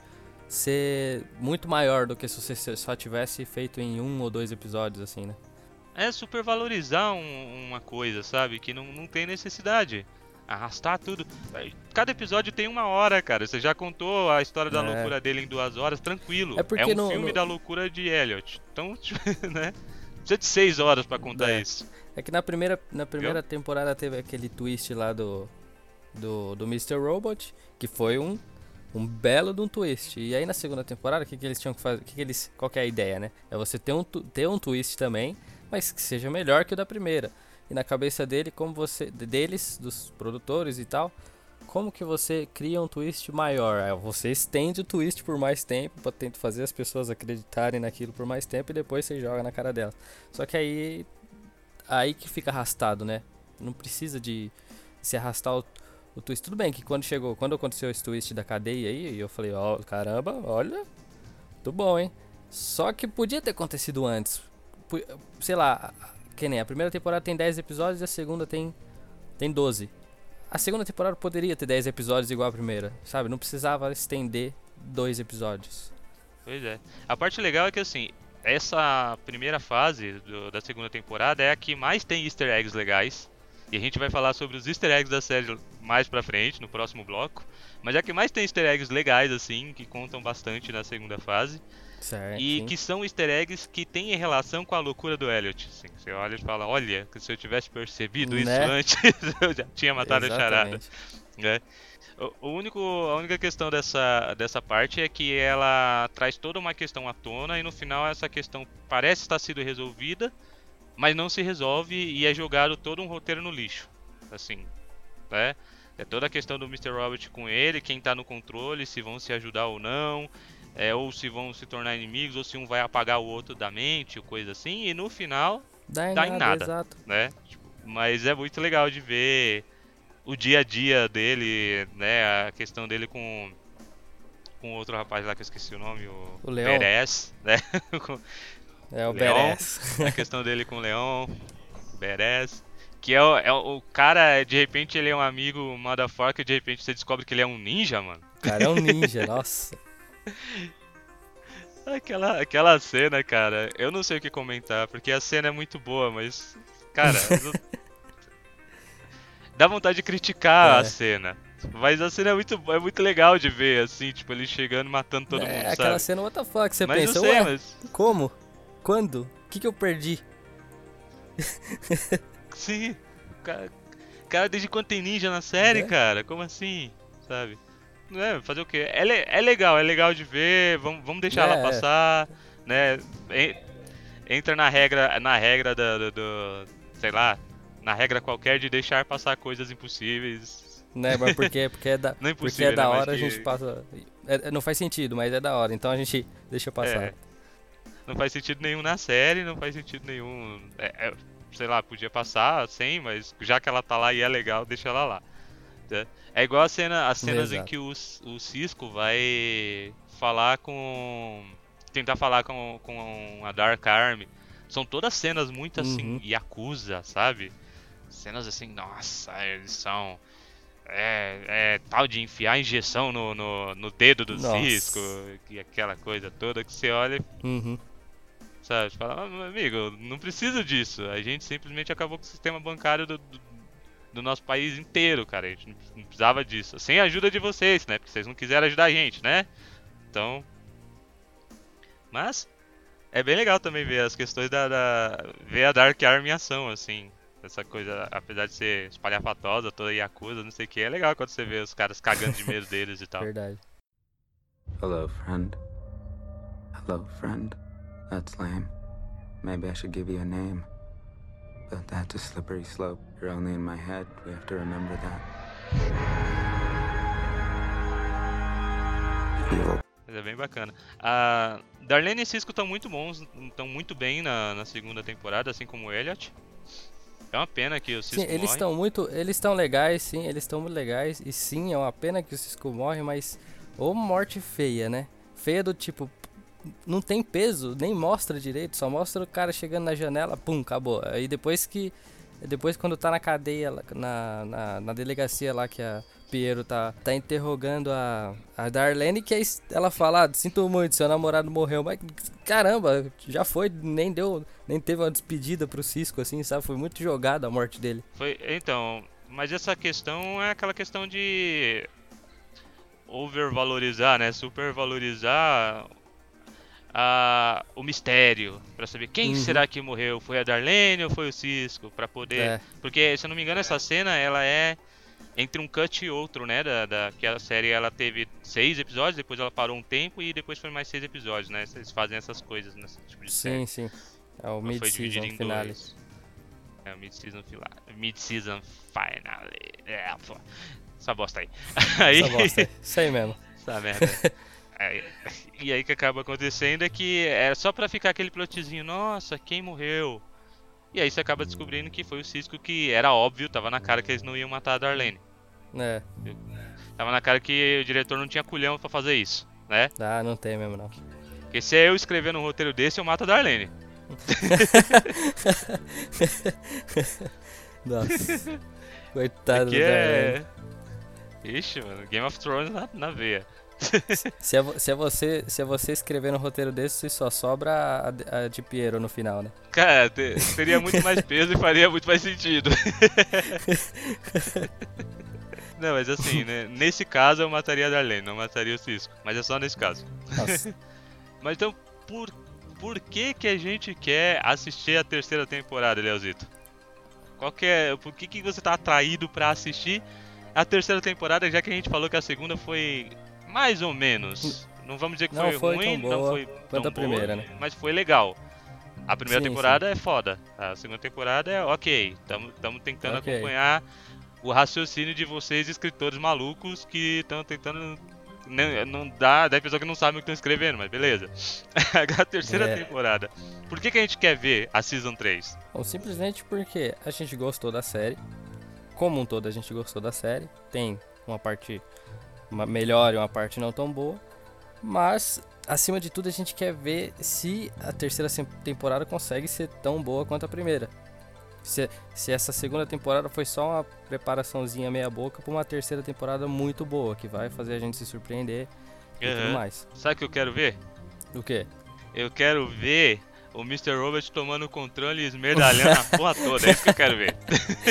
Speaker 2: ser muito maior do que se você só tivesse feito em um ou dois episódios, assim, né?
Speaker 1: É supervalorizar um, uma coisa, sabe? Que não, não tem necessidade. Arrastar tudo. Cada episódio tem uma hora, cara. Você já contou a história da
Speaker 2: É.
Speaker 1: loucura dele em duas horas, tranquilo.
Speaker 2: É porque
Speaker 1: um
Speaker 2: no-
Speaker 1: filme
Speaker 2: no-
Speaker 1: da loucura de Elliot. Então, né? Precisa de seis horas pra contar
Speaker 2: É.
Speaker 1: isso.
Speaker 2: É que na primeira, na primeira temporada teve aquele twist lá do, do, do mister Robot, que foi um, um belo de um twist. E aí na segunda temporada, o que, que eles tinham que fazer? Que que eles, qual que é a ideia, né? É você ter um, tu- ter um twist também, mas que seja melhor que o da primeira. E na cabeça dele, como você, deles, dos produtores e tal, como que você cria um twist maior? É, você estende o twist por mais tempo pra tentar fazer as pessoas acreditarem naquilo por mais tempo e depois você joga na cara delas. Só que aí aí que fica arrastado, né? Não precisa de se arrastar o, o twist. Tudo bem que quando chegou, quando aconteceu esse twist da cadeia aí, eu falei, ó, caramba, olha, muito bom, hein? Só que podia ter acontecido antes. Pu- Sei lá, que nem a primeira temporada tem dez episódios e a segunda tem tem doze. A segunda temporada poderia ter dez episódios igual a primeira, sabe? Não precisava estender dois episódios.
Speaker 1: Pois é. A parte legal é que, assim, essa primeira fase do- da segunda temporada é a que mais tem easter eggs legais. E a gente vai falar sobre os easter eggs da série mais pra frente, no próximo bloco. Mas é a que mais tem easter eggs legais, assim, que contam bastante na segunda fase.
Speaker 2: Certo.
Speaker 1: E
Speaker 2: sim.
Speaker 1: que são easter eggs que têm relação com a loucura do Elliot. Assim, você olha e fala, olha, que se eu tivesse percebido isso
Speaker 2: Né?
Speaker 1: antes, eu já tinha matado a charada.
Speaker 2: Exatamente.
Speaker 1: Né? O, o único, a única questão dessa, dessa parte é que ela traz toda uma questão à tona e no final essa questão parece estar sendo resolvida, mas não se resolve e é jogado todo um roteiro no lixo. Assim, né? É toda a questão do mister Robert com ele, quem tá no controle, se vão se ajudar ou não, é, ou se vão se tornar inimigos, ou se um vai apagar o outro da mente, ou coisa assim, e no final,
Speaker 2: Dá em
Speaker 1: Dá
Speaker 2: nada,
Speaker 1: em nada.
Speaker 2: exato.
Speaker 1: né? Tipo, mas é muito legal de ver o dia a dia dele, né? A questão dele com com outro rapaz lá que eu esqueci o nome, o,
Speaker 2: O Leon.
Speaker 1: Beres, né? Com-
Speaker 2: É o
Speaker 1: Leon.
Speaker 2: Beres.
Speaker 1: a questão dele com o Leon, Beres, que é o, é o o cara, de repente ele é um amigo motherfucker, de repente você descobre que ele é um ninja, mano.
Speaker 2: O cara é um ninja, nossa.
Speaker 1: Aquela, aquela cena, cara, eu não sei o que comentar, porque a cena é muito boa, mas, cara, não- dá vontade de criticar
Speaker 2: É.
Speaker 1: a cena. Mas a cena é muito, é muito legal de ver, assim, tipo, ele chegando e matando todo
Speaker 2: é
Speaker 1: mundo,
Speaker 2: aquela
Speaker 1: sabe?
Speaker 2: cena, what the fuck, você
Speaker 1: mas
Speaker 2: pensa,
Speaker 1: não sei,
Speaker 2: ué,
Speaker 1: mas...
Speaker 2: como? Quando? O que que eu perdi?
Speaker 1: Sim, cara, cara, desde quando tem ninja na série,
Speaker 2: Né?
Speaker 1: cara? Como assim? Sabe? Não é, fazer o quê? É, le- é legal, é legal de ver, vamos, vamos deixar
Speaker 2: É,
Speaker 1: ela
Speaker 2: é.
Speaker 1: passar, né? En- Entra na regra, na regra do, do, do- sei lá, na regra qualquer de deixar passar coisas impossíveis.
Speaker 2: Né, mas porque, porque é da,
Speaker 1: Não é
Speaker 2: porque
Speaker 1: impossível,
Speaker 2: é da
Speaker 1: né, mas
Speaker 2: hora, a
Speaker 1: que-
Speaker 2: gente passa... é- não faz sentido, mas é da hora, então a gente deixa passar.
Speaker 1: É. Não faz sentido nenhum na série, não faz sentido nenhum. É, é, sei lá, podia passar sem, mas já que ela tá lá e é legal, deixa ela lá. Tá? É igual a cena, as cenas em
Speaker 2: Exato.
Speaker 1: que o, o Cisco vai falar com. Tentar falar com, com a Dark Army. São todas cenas muito assim,
Speaker 2: Uhum.
Speaker 1: Yakuza, sabe? Cenas assim, nossa, eles são. É, é tal de enfiar injeção no, no, no dedo do
Speaker 2: Nossa.
Speaker 1: Cisco e aquela coisa toda que você olha
Speaker 2: Uhum.
Speaker 1: sabe? Você fala, ah, meu amigo, não precisa disso. A gente simplesmente acabou com o sistema bancário do, do, do nosso país inteiro, cara. A gente não, não precisava disso. Sem a ajuda de vocês, né? Porque vocês não quiseram ajudar a gente, né? Então. Mas é bem legal também ver as questões da. da ver a Dark Army em ação, assim. Essa coisa, apesar de ser espalhafatosa, toda Yakuza, não sei o que, é legal quando você vê os caras cagando de medo deles e tal.
Speaker 2: Verdade.
Speaker 3: Hello, friend. Hello, friend. That's lame. Maybe I should give you a name. But that's a slippery slope. You're only in my head. We have to remember that. Evil.
Speaker 1: Mas é bem bacana. A Darlene e Cisco estão muito bons, estão muito bem na, na segunda temporada, assim como o Elliot. É uma pena que o Cisco
Speaker 2: Sim, eles
Speaker 1: morre.
Speaker 2: estão muito, eles estão legais, sim, eles estão muito legais. E sim, é uma pena que o Cisco morre, mas ou morte feia, né? Feia do tipo, não tem peso, nem mostra direito, só mostra o cara chegando na janela, pum, acabou. Aí depois que, depois quando tá na cadeia, lá, na, na, na delegacia lá que a Piero tá, tá interrogando a, a Darlene, que aí ela fala, ah, sinto muito, seu namorado morreu, mas caramba, já foi, nem deu, nem teve uma despedida pro Cisco, assim, sabe? Foi muito jogada a morte dele.
Speaker 1: Foi, então, mas essa questão é aquela questão de overvalorizar, né? Supervalorizar a, o mistério, pra saber quem
Speaker 2: Uhum.
Speaker 1: será que morreu, foi a Darlene ou foi o Cisco, pra poder,
Speaker 2: É.
Speaker 1: porque se eu não me engano essa cena ela é entre um cut e outro, né, da, da que a série ela teve seis episódios, depois ela parou um tempo e depois foi mais seis episódios, né? Eles fazem essas coisas nesse tipo de série.
Speaker 2: Sim, sim. É o
Speaker 1: Ela foi
Speaker 2: mid-season
Speaker 1: dividida em
Speaker 2: finale.
Speaker 1: dois. É o mid-season finale. Mid-season finale. É, pô. Essa bosta aí. aí
Speaker 2: Essa bosta aí. Isso aí mesmo.
Speaker 1: essa merda. Aí- e aí que acaba acontecendo é que é só pra ficar aquele plotzinho, nossa, quem morreu? E aí você acaba descobrindo que foi o Cisco, que era óbvio, tava na cara que eles não iam matar a Darlene.
Speaker 2: É,
Speaker 1: Tava na cara que o diretor não tinha culhão pra fazer isso, né?
Speaker 2: ah, não tem mesmo não.
Speaker 1: Porque se é eu escrevendo um roteiro desse, eu mato a Darlene.
Speaker 2: Nossa. Coitado
Speaker 1: Porque
Speaker 2: do Darlene.
Speaker 1: é... Ixi, mano, Game of Thrones na, na veia.
Speaker 2: Se é, vo- se, é você, se é você escrever um roteiro desse, só sobra a, de- a de Piero no final, né?
Speaker 1: Cara, te- teria muito mais peso e faria muito mais sentido. Não, mas assim, né? Nesse caso eu mataria a Darlene, não mataria o Cisco. Mas é só nesse caso.
Speaker 2: Nossa.
Speaker 1: Mas então, por, por que que a gente quer assistir a terceira temporada, Leozito? Qual que é, por que que você tá atraído pra assistir a terceira temporada, já que a gente falou que a segunda foi mais ou menos? Não vamos dizer que
Speaker 2: Não
Speaker 1: foi,
Speaker 2: foi
Speaker 1: ruim,
Speaker 2: tão
Speaker 1: não
Speaker 2: boa
Speaker 1: foi
Speaker 2: quanto
Speaker 1: tão
Speaker 2: a primeira,
Speaker 1: boa,
Speaker 2: né?
Speaker 1: mas foi legal. A primeira
Speaker 2: Sim,
Speaker 1: temporada é foda, a segunda temporada é ok. Tamo, tamo tentando
Speaker 2: Ok.
Speaker 1: acompanhar o raciocínio de vocês, escritores malucos, que estão tentando... Não, não dá, dá a pessoa que não sabe o que estão escrevendo, mas beleza. A terceira
Speaker 2: É.
Speaker 1: temporada. Por que que a gente quer ver a Season três?
Speaker 2: Bom, simplesmente porque a gente gostou da série. Como um todo, a gente gostou da série. Tem uma parte uma melhor e uma parte não tão boa. Mas, acima de tudo, a gente quer ver se a terceira sem- temporada consegue ser tão boa quanto a primeira. Se, se essa segunda temporada foi só uma preparaçãozinha meia boca pra uma terceira temporada muito boa, que vai fazer a gente se surpreender e tudo
Speaker 1: Aham.
Speaker 2: mais.
Speaker 1: Sabe o que eu quero ver?
Speaker 2: O quê?
Speaker 1: Eu quero ver o mister Robert tomando o controle e esmerdalhando a porra toda. É isso que eu quero ver.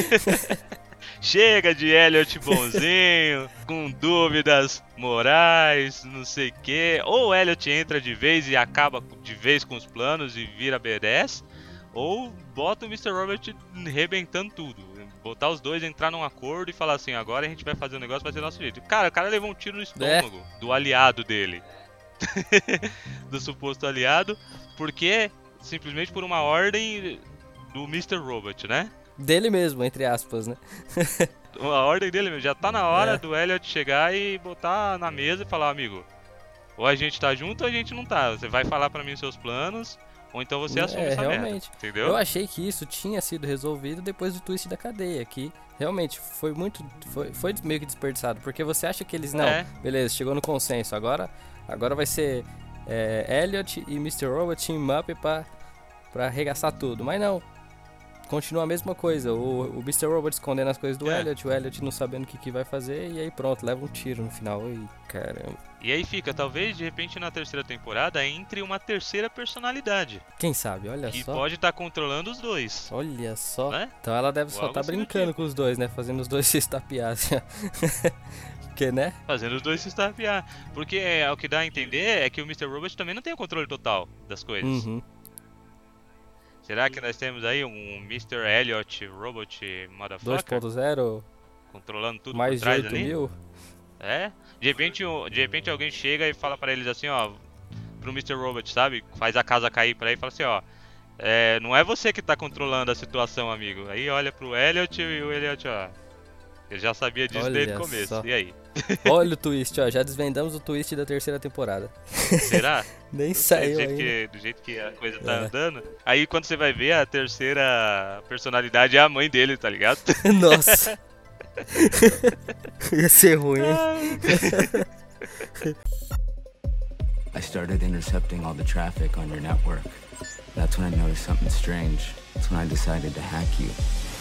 Speaker 1: Chega de Elliot bonzinho, com dúvidas morais, não sei o que. Ou o Elliot entra de vez e acaba de vez com os planos e vira B dez. Ou bota o mister Robert rebentando tudo. Botar os dois, entrar num acordo e falar assim, agora a gente vai fazer o negócio, vai ser do nosso jeito. Cara, o cara levou um tiro no estômago do aliado dele. Do suposto aliado. Porque simplesmente por uma ordem do mister Robot, né?
Speaker 2: Dele mesmo, entre aspas, né?
Speaker 1: A ordem dele mesmo. Já tá na hora
Speaker 2: É.
Speaker 1: do Elliot chegar e botar na mesa e falar, amigo, ou a gente tá junto ou a gente não tá. Você vai falar pra mim os seus planos, ou então você assume
Speaker 2: É,
Speaker 1: essa
Speaker 2: realmente.
Speaker 1: merda. Entendeu?
Speaker 2: Eu achei que isso tinha sido resolvido depois do twist da cadeia, que realmente foi muito, foi, foi meio que desperdiçado, porque você acha que eles, não,
Speaker 1: É.
Speaker 2: beleza, chegou no consenso, agora, agora vai ser é, Elliot e mister Robot team up pra, pra arregaçar tudo, mas não, continua a mesma coisa, o, o mister Robot escondendo as coisas do
Speaker 1: É.
Speaker 2: Elliot, o Elliot não sabendo o que, que vai fazer, e aí pronto, leva um tiro no final, e caramba.
Speaker 1: E aí fica, talvez, de repente, na terceira temporada, entre uma terceira personalidade.
Speaker 2: Quem sabe, olha
Speaker 1: Que
Speaker 2: só.
Speaker 1: pode estar controlando os dois.
Speaker 2: Olha só.
Speaker 1: Né?
Speaker 2: Então ela deve
Speaker 1: Ou
Speaker 2: só
Speaker 1: algo
Speaker 2: tá
Speaker 1: assim do
Speaker 2: brincando
Speaker 1: tipo.
Speaker 2: com os dois, né? Fazendo os dois se estapear. assim, ó. Porque, né?
Speaker 1: Fazendo os dois se estapear. Porque é, o que dá a entender é que o mister Robot também não tem o controle total das coisas.
Speaker 2: Uhum.
Speaker 1: Será que nós temos aí um mister Elliot Robot
Speaker 2: dois
Speaker 1: Motherfucker
Speaker 2: ponto zero,
Speaker 1: controlando tudo
Speaker 2: mais
Speaker 1: por
Speaker 2: de
Speaker 1: trás
Speaker 2: oito
Speaker 1: ali?
Speaker 2: mil.
Speaker 1: É? De repente, o- de repente alguém chega e fala pra eles assim, ó, pro mister Robot, sabe? Faz a casa cair pra ele e fala assim, ó, é, não é você que tá controlando a situação, amigo. Aí olha pro Elliot e o Elliot, ó, Ele já sabia disso
Speaker 2: Olha
Speaker 1: desde o começo.
Speaker 2: só.
Speaker 1: E aí?
Speaker 2: Olha o twist, ó. Já desvendamos o twist da terceira temporada.
Speaker 1: Será?
Speaker 2: Nem
Speaker 1: Não sei,
Speaker 2: saiu
Speaker 1: do jeito,
Speaker 2: ainda.
Speaker 1: que, do jeito que a coisa tá
Speaker 2: É.
Speaker 1: andando. Aí quando você vai ver, a terceira personalidade é a mãe dele, tá ligado?
Speaker 2: Nossa. Ia ser ruim, hein?
Speaker 3: I started intercepting all the traffic on your network. That's when I noticed something strange. That's when I decided to hack you.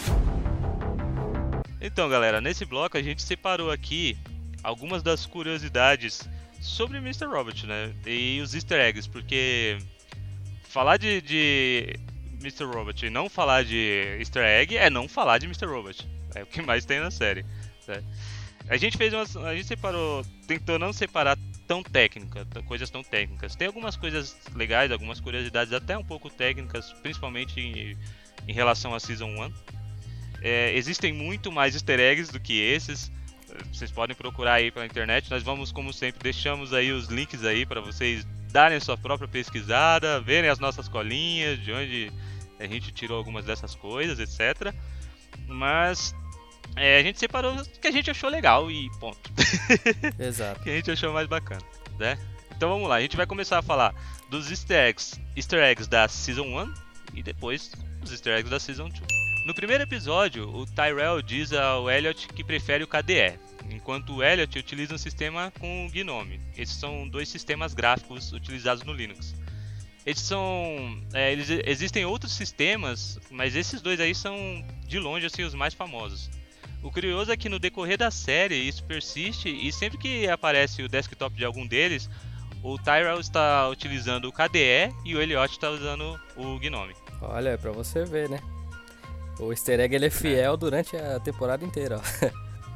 Speaker 1: Então, galera, nesse bloco a gente separou aqui algumas das curiosidades sobre mister Robot, né? E os easter eggs, porque falar de, de mister Robot e não falar de easter egg é não falar de mister Robot. É o que mais tem na série, né? A gente fez umas, a gente separou, tentou não separar tão técnica, t- coisas tão técnicas. Tem algumas coisas legais, algumas curiosidades até um pouco técnicas, principalmente em, em relação à Season um. É, existem muito mais easter eggs do que esses. Vocês podem procurar aí pela internet. Nós vamos, como sempre, deixamos aí os links aí para vocês darem a sua própria pesquisada, verem as nossas colinhas, de onde a gente tirou algumas dessas coisas, etcétera. Mas é, a gente separou o que a gente achou legal e ponto.
Speaker 2: Exato.
Speaker 1: Que a gente achou mais bacana, né? Então vamos lá, a gente vai começar a falar dos easter eggs, easter eggs da Season um e depois os easter eggs da Season dois. No primeiro episódio, o Tyrell diz ao Elliot que prefere o K D E, enquanto o Elliot utiliza um sistema com o Gnome. Esses são dois sistemas gráficos utilizados no Linux. Eles são, é, eles, existem outros sistemas, mas esses dois aí são de longe assim os mais famosos. O curioso é que no decorrer da série isso persiste e sempre que aparece o desktop de algum deles, o Tyrell está utilizando o K D E e o Elliot está usando o Gnome.
Speaker 2: Olha, é pra você ver, né? O easter egg ele é fiel durante a temporada inteira, ó.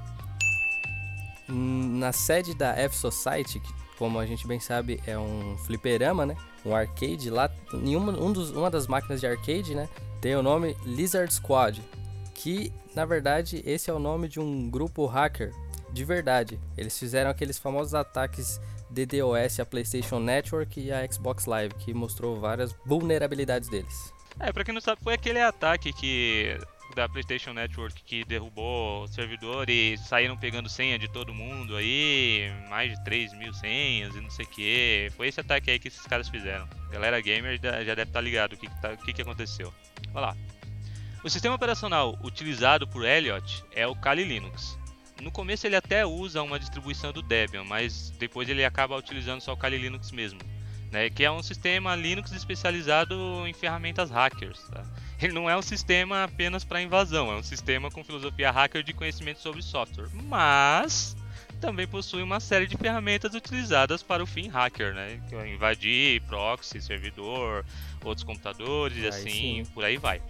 Speaker 2: Na sede da F-Society, que como a gente bem sabe é um fliperama, né? Um arcade lá, em uma, um dos, uma das máquinas de arcade, né? Tem o nome Lizard Squad, que na verdade esse é o nome de um grupo hacker de verdade. Eles fizeram aqueles famosos ataques D DoS à PlayStation Network e à Xbox Live, que mostrou várias vulnerabilidades deles.
Speaker 1: É, pra quem não sabe, foi aquele ataque que da PlayStation Network que derrubou o servidor e saíram pegando senha de todo mundo aí, mais de três mil senhas e não sei o que. Foi esse ataque aí que esses caras fizeram. Galera gamer já já deve estar ligado o que, que, tá, o que, que aconteceu. Olha lá. O sistema operacional utilizado por Elliot é o Kali Linux. No começo ele até usa uma distribuição do Debian, mas depois ele acaba utilizando só o Kali Linux mesmo, né, que é um sistema Linux especializado em ferramentas hackers. Tá? Ele não é um sistema apenas para invasão, é um sistema com filosofia hacker de conhecimento sobre software, mas também possui uma série de ferramentas utilizadas para o fim hacker, né, que é invadir proxy, servidor, outros computadores, e
Speaker 2: Aí
Speaker 1: assim,
Speaker 2: sim.
Speaker 1: por aí vai.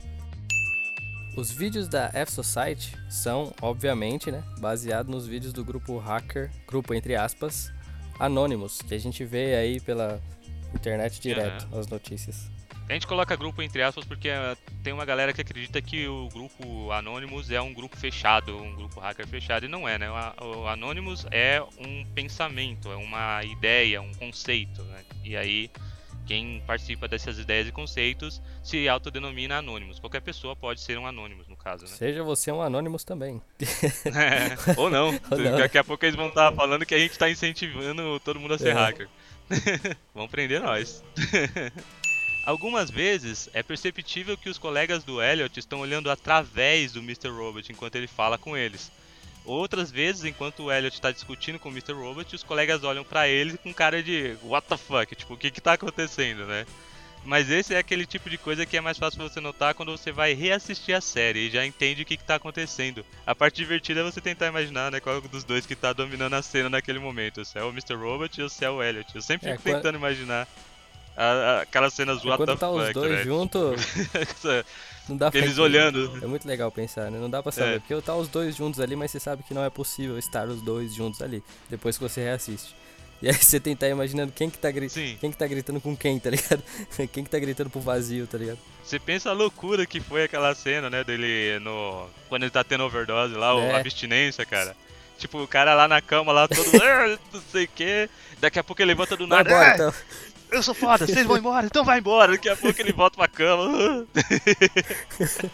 Speaker 2: Os vídeos da F-Society são, obviamente, né, baseados nos vídeos do grupo hacker, grupo entre aspas, Anonymous, que a gente vê aí pela internet direto, as notícias.
Speaker 1: A gente coloca grupo entre aspas porque uh, tem uma galera que acredita que o grupo Anonymous é um grupo fechado, um grupo hacker fechado, e não é, né? O, o Anonymous é um pensamento, é uma ideia, um conceito, né? E aí, quem participa dessas ideias e conceitos se autodenomina Anonymous. Qualquer pessoa pode ser um Anonymous, no caso, né?
Speaker 2: Seja você um Anonymous também.
Speaker 1: É, ou não.
Speaker 2: Ou não.
Speaker 1: Daqui a pouco eles vão estar falando que a gente está incentivando todo mundo a ser
Speaker 2: É.
Speaker 1: hacker. Vão prender nós. Algumas vezes é perceptível que os colegas do Elliot estão olhando através do mister Robot enquanto ele fala com eles. Outras vezes, enquanto o Elliot está discutindo com o mister Robot, os colegas olham pra ele com cara de what the fuck, tipo, o que que tá acontecendo, né? Mas esse é aquele tipo de coisa que é mais fácil você notar quando você vai reassistir a série e já entende o que que tá acontecendo. A parte divertida é você tentar imaginar, né, qual dos dois que tá dominando a cena naquele momento, se é o mister Robot ou se é o Elliot. Eu sempre
Speaker 2: É,
Speaker 1: fico
Speaker 2: quando-
Speaker 1: tentando imaginar a- a- aquelas cenas what the
Speaker 2: Quando tá
Speaker 1: fuck,
Speaker 2: os dois
Speaker 1: né?
Speaker 2: juntos, não dá pra
Speaker 1: Eles
Speaker 2: entender.
Speaker 1: olhando.
Speaker 2: É muito legal pensar, né? Não dá pra saber,
Speaker 1: É.
Speaker 2: porque tá os dois juntos ali, mas você sabe que não é possível estar os dois juntos ali, depois que você reassiste. E aí você tentar imaginando quem que tá, gri...
Speaker 1: Sim.
Speaker 2: quem que tá gritando com quem, tá ligado? Quem que tá gritando pro vazio, tá ligado?
Speaker 1: Você pensa a loucura que foi aquela cena, né, dele no... quando ele tá tendo overdose lá,
Speaker 2: É.
Speaker 1: a abstinência, cara. Tipo, o cara lá na cama, lá todo... "Ah, não sei o que. Daqui a pouco ele levanta do
Speaker 2: Vai
Speaker 1: nada.
Speaker 2: embora,
Speaker 1: "Ah,
Speaker 2: então.
Speaker 1: eu sou foda, vocês vão embora, então vai embora. Daqui a pouco ele volta pra cama.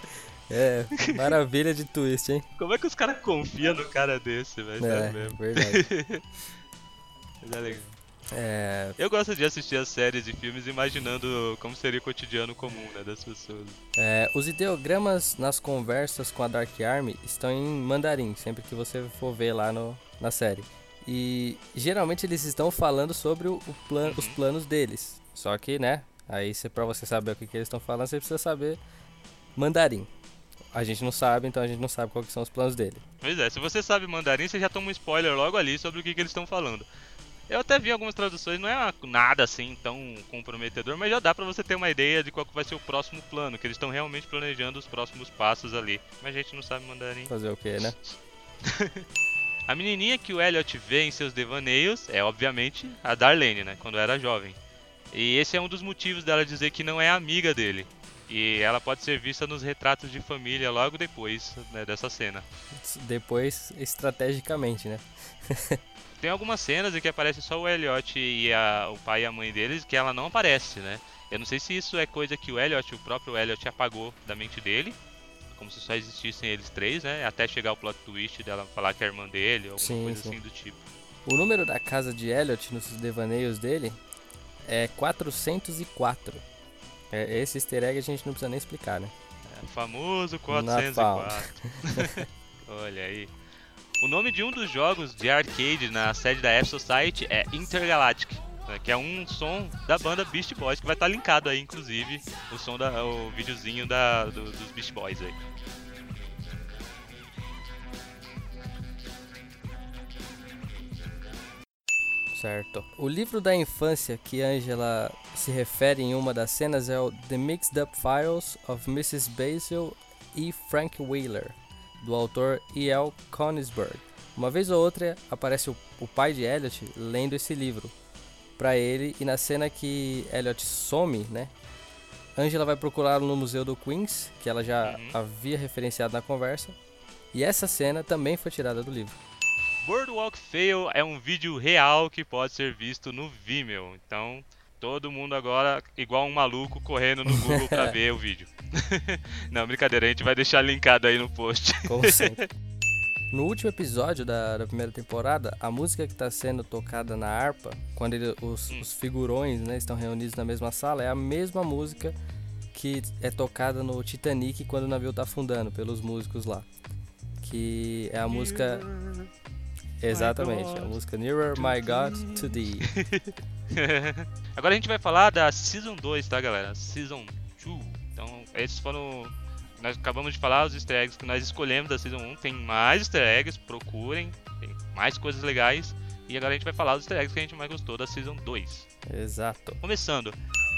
Speaker 2: É, maravilha de twist, hein?
Speaker 1: Como é que os caras confiam no cara desse, velho?
Speaker 2: É,
Speaker 1: Sério mesmo.
Speaker 2: verdade.
Speaker 1: Mas é legal.
Speaker 2: É,
Speaker 1: Eu gosto de assistir as séries e filmes imaginando como seria o cotidiano comum, né, das pessoas.
Speaker 2: é, os ideogramas nas conversas com a Dark Army estão em mandarim, sempre que você for ver lá no, na série. E geralmente eles estão falando sobre o, o plan, os planos deles. Só que, né, aí cê, pra você saber o que, que eles estão falando, você precisa saber mandarim. A gente não sabe, então a gente não sabe quais que são os planos dele.
Speaker 1: Pois é, se você sabe mandarim, você já toma um spoiler logo ali sobre o que, que eles estão falando. Eu até vi algumas traduções, não é nada assim tão comprometedor, mas já dá pra você ter uma ideia de qual que vai ser o próximo plano, que eles estão realmente planejando os próximos passos ali. Mas a gente não sabe mandarim.
Speaker 2: Fazer o quê, né?
Speaker 1: A menininha que o Elliot vê em seus devaneios é, obviamente, a Darlene, né, quando era jovem. E esse é um dos motivos dela dizer que não é amiga dele. E ela pode ser vista nos retratos de família logo depois, né, dessa cena.
Speaker 2: Depois, estrategicamente, né?
Speaker 1: Tem algumas cenas em que aparece só o Elliot e a, o pai e a mãe deles, que ela não aparece, né? Eu não sei se isso é coisa que o Elliot, o próprio Elliot, apagou da mente dele, como se só existissem eles três, né? Até chegar o plot twist dela falar que é a irmã dele, alguma
Speaker 2: Sim,
Speaker 1: coisa
Speaker 2: sim.
Speaker 1: assim do tipo.
Speaker 2: O número da casa de Elliot nos devaneios dele é quatrocentos e quatro. É, esse easter egg a gente não precisa nem explicar, né?
Speaker 1: É, o famoso quatrocentos e quatro.
Speaker 2: Not
Speaker 1: Olha aí. O nome de um dos jogos de arcade na sede da F Society é Intergalactic, né, que é um som da banda Beast Boys, que vai estar linkado aí, inclusive, o som da, o videozinho da, do, dos Beast Boys aí.
Speaker 2: Certo. O livro da infância que Angela se refere em uma das cenas é o The Mixed Up Files of missus Basil e Frank Wheeler, do autor E L Konigsberg. Uma vez ou outra aparece o, o pai de Elliot lendo esse livro pra ele, e na cena que Elliot some, né, Angela vai procurá-lo no museu do Queens, que ela já
Speaker 1: Uhum.
Speaker 2: havia referenciado na conversa, e essa cena também foi tirada do livro.
Speaker 1: Boardwalk Fail é um vídeo real que pode ser visto no Vimeo, então todo mundo agora igual um maluco correndo no Google pra ver o vídeo. Não, brincadeira, a gente vai deixar linkado aí no post.
Speaker 2: Como sempre. No último episódio da, da primeira temporada, a música que está sendo tocada na harpa, quando ele, os,
Speaker 1: Hum.
Speaker 2: os figurões, né, estão reunidos na mesma sala, é a mesma música que é tocada no Titanic quando o navio está afundando, pelos músicos lá. Que é a música... Exatamente,
Speaker 1: God
Speaker 2: a música Nearer My God to Thee.
Speaker 1: Agora a gente vai falar da Season dois, tá, galera? Season dois. Então, esses foram... Nós acabamos de falar os easter eggs que nós escolhemos da Season um. Tem mais easter eggs, procurem. Tem mais coisas legais. E agora a gente vai falar dos easter eggs que a gente mais gostou da Season dois.
Speaker 2: Exato.
Speaker 1: Começando.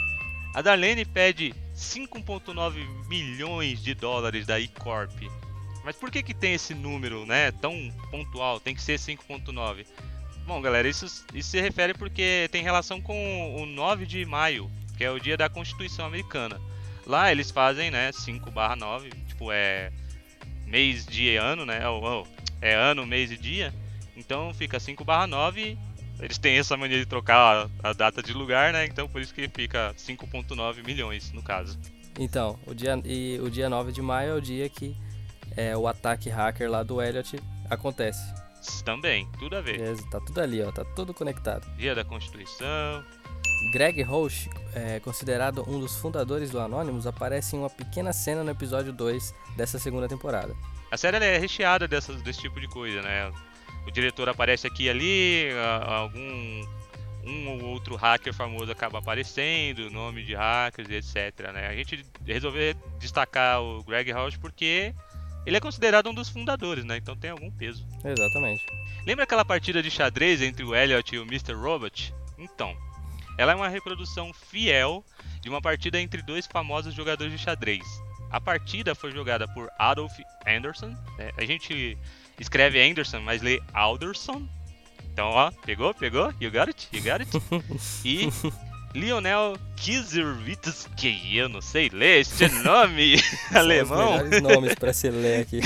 Speaker 1: A Darlene pede cinco vírgula nove milhões de dólares da E-Corp. Mas por que que tem esse número, né, tão pontual? Tem que ser cinco vírgula nove. Bom, galera, isso, isso se refere porque tem relação com o nove de maio, que é o dia da Constituição Americana. Lá eles fazem, né, cinco barra nove, tipo, é mês, dia e ano, né, ou, ou, é ano, mês e dia. Então fica cinco barra nove, eles têm essa mania de trocar a, a data de lugar, né, então por isso que fica cinco vírgula nove milhões no caso.
Speaker 2: Então, o dia, e o dia nove de maio é o dia que é, o ataque hacker lá do Elliot acontece.
Speaker 1: Também, tudo a ver.
Speaker 2: Beleza, tá tudo ali, ó, tá tudo conectado.
Speaker 1: Dia da Constituição.
Speaker 2: Greg Roche, é, considerado um dos fundadores do Anonymous, aparece em uma pequena cena no episódio dois dessa segunda temporada.
Speaker 1: A série ela é recheada dessas, desse tipo de coisa, né? O diretor aparece aqui e ali, a- algum um ou outro hacker famoso acaba aparecendo, nome de hackers e etc, né? A gente resolveu destacar o Greg Roche porque ele é considerado um dos fundadores, né? Então tem algum peso.
Speaker 2: Exatamente.
Speaker 1: Lembra aquela partida de xadrez entre o Elliot e o mister Robot? Então, ela é uma reprodução fiel de uma partida entre dois famosos jogadores de xadrez. A partida foi jogada por Adolf Anderson, né? A gente escreve Anderson, mas lê Alderson. Então, ó, pegou, pegou? You got it? You got it? E Lionel Kizerwitsky, eu não sei ler este nome alemão.
Speaker 2: São os melhores nomes pra se ler aqui.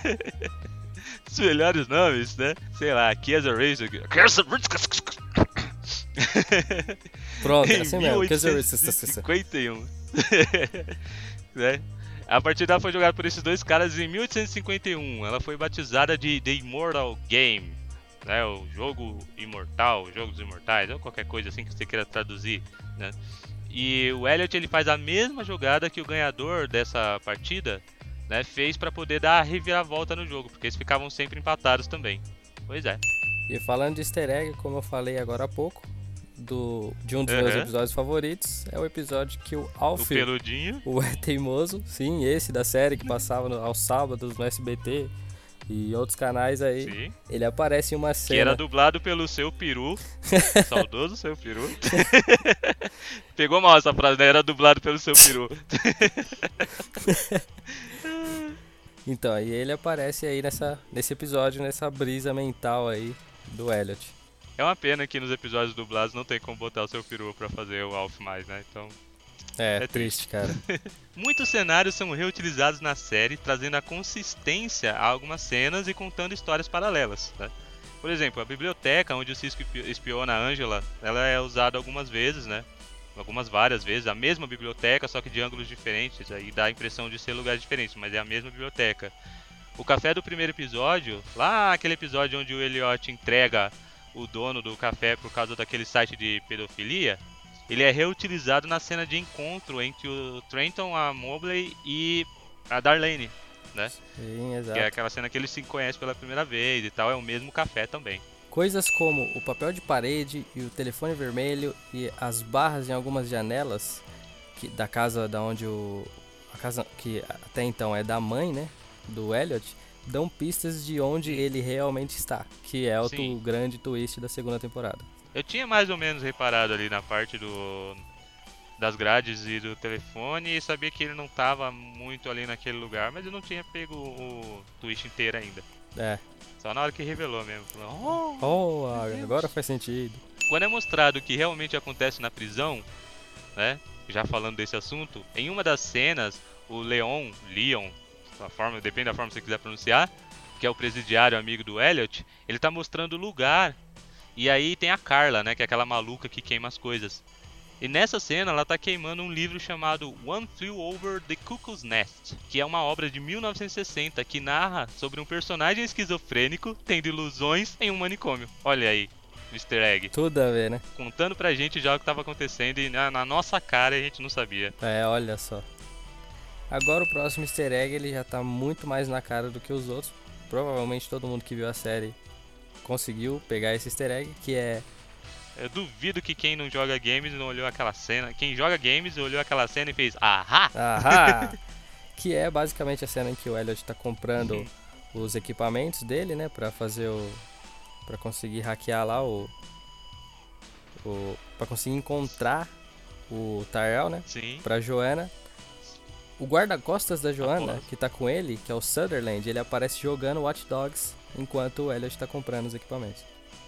Speaker 1: Os melhores nomes, né? Sei lá, Kizerwitsky.
Speaker 2: Pronto, é
Speaker 1: Em
Speaker 2: assim mesmo.
Speaker 1: mil oitocentos e cinquenta e um. Né? A partida foi jogada por esses dois caras em mil oitocentos e cinquenta e um. Ela foi batizada de The Immortal Game, né? O jogo imortal, o jogo dos imortais, ou qualquer coisa assim que você queira traduzir, né? E o Elliot ele faz a mesma jogada que o ganhador dessa partida, né, fez para poder dar a reviravolta no jogo, porque eles ficavam sempre empatados também. Pois é.
Speaker 2: E falando de easter egg, como eu falei agora há pouco, do, de um dos
Speaker 1: Uhum.
Speaker 2: meus episódios favoritos, é o episódio que o
Speaker 1: O
Speaker 2: Alf,
Speaker 1: peludinho.
Speaker 2: o É Teimoso, sim, esse da série que passava no, aos sábados no S B T e outros canais aí,
Speaker 1: Sim.
Speaker 2: ele aparece em uma
Speaker 1: Que
Speaker 2: cena...
Speaker 1: era dublado pelo Seu Peru. Saudoso Seu Peru. Pegou mal essa frase, né? Era dublado pelo Seu Peru.
Speaker 2: Então, aí ele aparece aí nessa, nesse episódio, nessa brisa mental aí do Elliot.
Speaker 1: É uma pena que nos episódios dublados não tem como botar o Seu Peru pra fazer o Alf mais, né? Então...
Speaker 2: É,
Speaker 1: É
Speaker 2: triste, cara.
Speaker 1: Muitos cenários são reutilizados na série, trazendo a consistência a algumas cenas e contando histórias paralelas, né? Por exemplo, a biblioteca onde o Cisco espiona a Angela, ela é usada algumas vezes, né? Algumas várias vezes, a mesma biblioteca, só que de ângulos diferentes, aí dá a impressão de ser lugares diferentes, mas é a mesma biblioteca. O café do primeiro episódio, lá aquele episódio onde o Elliot entrega o dono do café por causa daquele site de pedofilia, ele é reutilizado na cena de encontro entre o Trenton, a Mobley e a Darlene, né?
Speaker 2: Sim, exato.
Speaker 1: Que é aquela cena que eles se conhecem pela primeira vez e tal, é o mesmo café também.
Speaker 2: Coisas como o papel de parede e o telefone vermelho e as barras em algumas janelas que, da casa da onde o... a casa que até então é da mãe, né? Do Elliot, dão pistas de onde ele realmente está, que é o
Speaker 1: Sim.
Speaker 2: tu, grande twist da segunda temporada.
Speaker 1: Eu tinha mais ou menos reparado ali na parte do das grades e do telefone e sabia que ele não estava muito ali naquele lugar, mas eu não tinha pego o twist inteiro ainda.
Speaker 2: É.
Speaker 1: Só na hora que revelou mesmo. Falei, oh,
Speaker 2: Oh,
Speaker 1: Deus.
Speaker 2: agora faz sentido.
Speaker 1: Quando é mostrado o que realmente acontece na prisão, né? Já falando desse assunto, em uma das cenas, o Leon, Leon, a forma, depende da forma que você quiser pronunciar, que é o presidiário amigo do Elliot, ele tá mostrando o lugar. E aí tem a Carla, né? Que é aquela maluca que queima as coisas. E nessa cena ela tá queimando um livro chamado One Flew Over the Cuckoo's Nest, que é uma obra de mil novecentos e sessenta que narra sobre um personagem esquizofrênico tendo ilusões em um manicômio. Olha aí, easter egg.
Speaker 2: Tudo a ver, né?
Speaker 1: Contando pra gente já o que tava acontecendo e na, na nossa cara a gente não sabia.
Speaker 2: É, olha só. Agora o próximo easter egg ele já tá muito mais na cara do que os outros. Provavelmente todo mundo que viu a série conseguiu pegar esse easter egg, que é...
Speaker 1: Eu duvido que quem não joga games não olhou aquela cena. Quem joga games olhou aquela cena e fez ahá!
Speaker 2: Ahá! Que é basicamente a cena em que o Elliot tá comprando os equipamentos dele, né? Pra fazer o... Pra conseguir hackear lá o... o pra conseguir encontrar o Tyrell, né?
Speaker 1: Sim.
Speaker 2: Pra Joanna. O guarda-costas da Joanna,
Speaker 1: Após.
Speaker 2: que tá com ele, que é o Sutherland, ele aparece jogando Watch Dogs enquanto o Elliot tá comprando os equipamentos.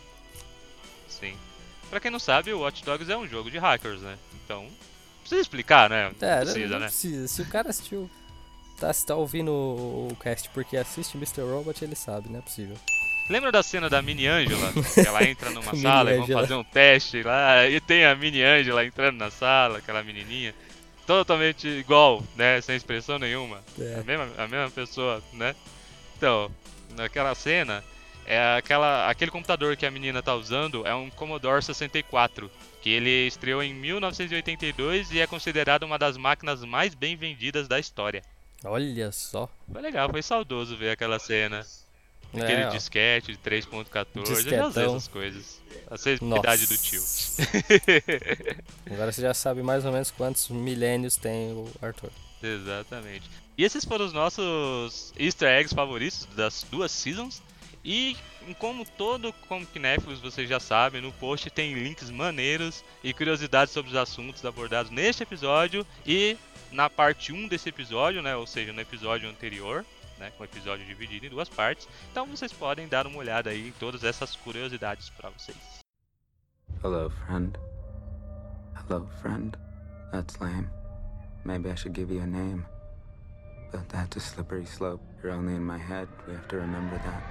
Speaker 1: Sim. Pra quem não sabe, o Watch Dogs é um jogo de hackers, né? Então, precisa explicar, né?
Speaker 2: É,
Speaker 1: Precisa,
Speaker 2: não, não
Speaker 1: né?
Speaker 2: precisa. Se o cara assistiu, tá, se tá ouvindo o, o cast porque assiste mister Robot, ele sabe, não é possível.
Speaker 1: Lembra da cena da Mini Angela? Que ela entra numa
Speaker 2: Mini
Speaker 1: sala e vão
Speaker 2: Angela.
Speaker 1: fazer um teste lá, e tem a Mini Angela entrando na sala, aquela menininha. Totalmente igual, né? Sem expressão nenhuma.
Speaker 2: É.
Speaker 1: A mesma, a mesma pessoa, né? Então, naquela cena, é aquela, aquele computador que a menina tá usando é um Commodore sessenta e quatro, que ele estreou em mil novecentos e oitenta e dois e é considerado uma das máquinas mais bem vendidas da história.
Speaker 2: Olha só.
Speaker 1: Foi legal, foi saudoso ver aquela cena. Aquele
Speaker 2: É, ó.
Speaker 1: disquete de três ponto quatorze, eu já usei
Speaker 2: Disquetão.
Speaker 1: essas coisas. A idade
Speaker 2: Nossa.
Speaker 1: do tio.
Speaker 2: Agora você já sabe mais ou menos quantos milênios tem o Arthur.
Speaker 1: Exatamente. E esses foram os nossos easter eggs favoritos das duas seasons. E como todo Comic Netflix vocês já sabem, no post tem links maneiros e curiosidades sobre os assuntos abordados neste episódio e na parte um desse episódio, né? Ou seja, no episódio anterior, né? Com o episódio dividido em duas partes. Então vocês podem dar uma olhada aí em todas essas curiosidades para vocês.
Speaker 3: Hello, friend. Hello, friend. That's lame. Maybe I should give you a name. But that's a slippery slope. You're only in my head. We have to remember that.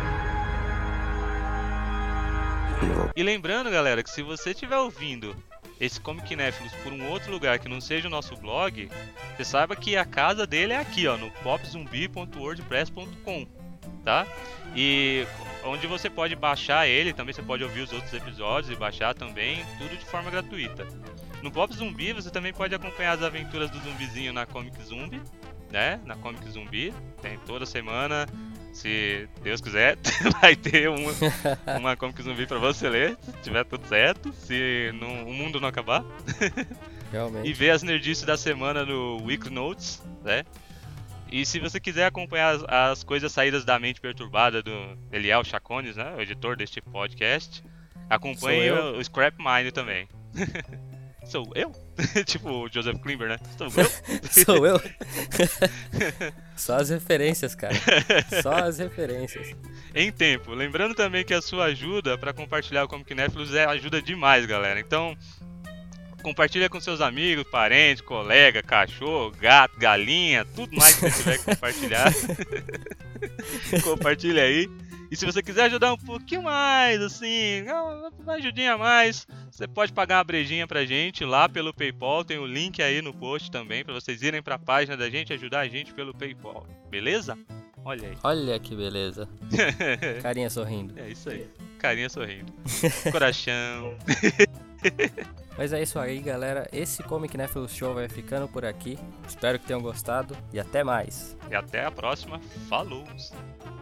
Speaker 3: Evil.
Speaker 1: E lembrando, galera, que se você estiver ouvindo esse Comic Néfilos por um outro lugar que não seja o nosso blog, você saiba que a casa dele é aqui, ó, no popzumbi ponto wordpress ponto com, tá? E onde você pode baixar ele, também você pode ouvir os outros episódios e baixar também, tudo de forma gratuita. No Pop Zumbi você também pode acompanhar as aventuras do zumbizinho na Comic Zumbi, né? Na Comic Zumbi, tem toda semana, se Deus quiser, vai ter uma, uma Comic Zumbi pra você ler, se tiver tudo certo, se não, o mundo não acabar.
Speaker 2: Realmente.
Speaker 1: E ver as nerdices da semana no Weekly Notes, né? E se você quiser acompanhar as, as coisas saídas da mente perturbada do Eliel Chacones, né? O editor deste podcast, acompanhe o, o Scrap Mind também. Sou eu? Tipo o Joseph Klimber, né? Sou eu?
Speaker 2: Sou eu? Só as referências, cara. Só as referências.
Speaker 1: Em tempo. Lembrando também que a sua ajuda pra compartilhar o Comic Néfilos é ajuda demais, galera. Então, compartilha com seus amigos, parentes, colega, cachorro, gato, galinha, tudo mais que você tiver que compartilhar. Compartilha aí. E se você quiser ajudar um pouquinho mais, assim, uma ajudinha a mais, você pode pagar uma brejinha pra gente lá pelo PayPal. Tem o link aí no post também, pra vocês irem pra página da gente e ajudar a gente pelo PayPal. Beleza? Olha aí.
Speaker 2: Olha que beleza. Carinha sorrindo.
Speaker 1: É isso aí. Carinha sorrindo. Coração.
Speaker 2: Mas é isso aí, galera. Esse Comic Néfilos Show vai ficando por aqui. Espero que tenham gostado e até mais.
Speaker 1: E até a próxima. Falou!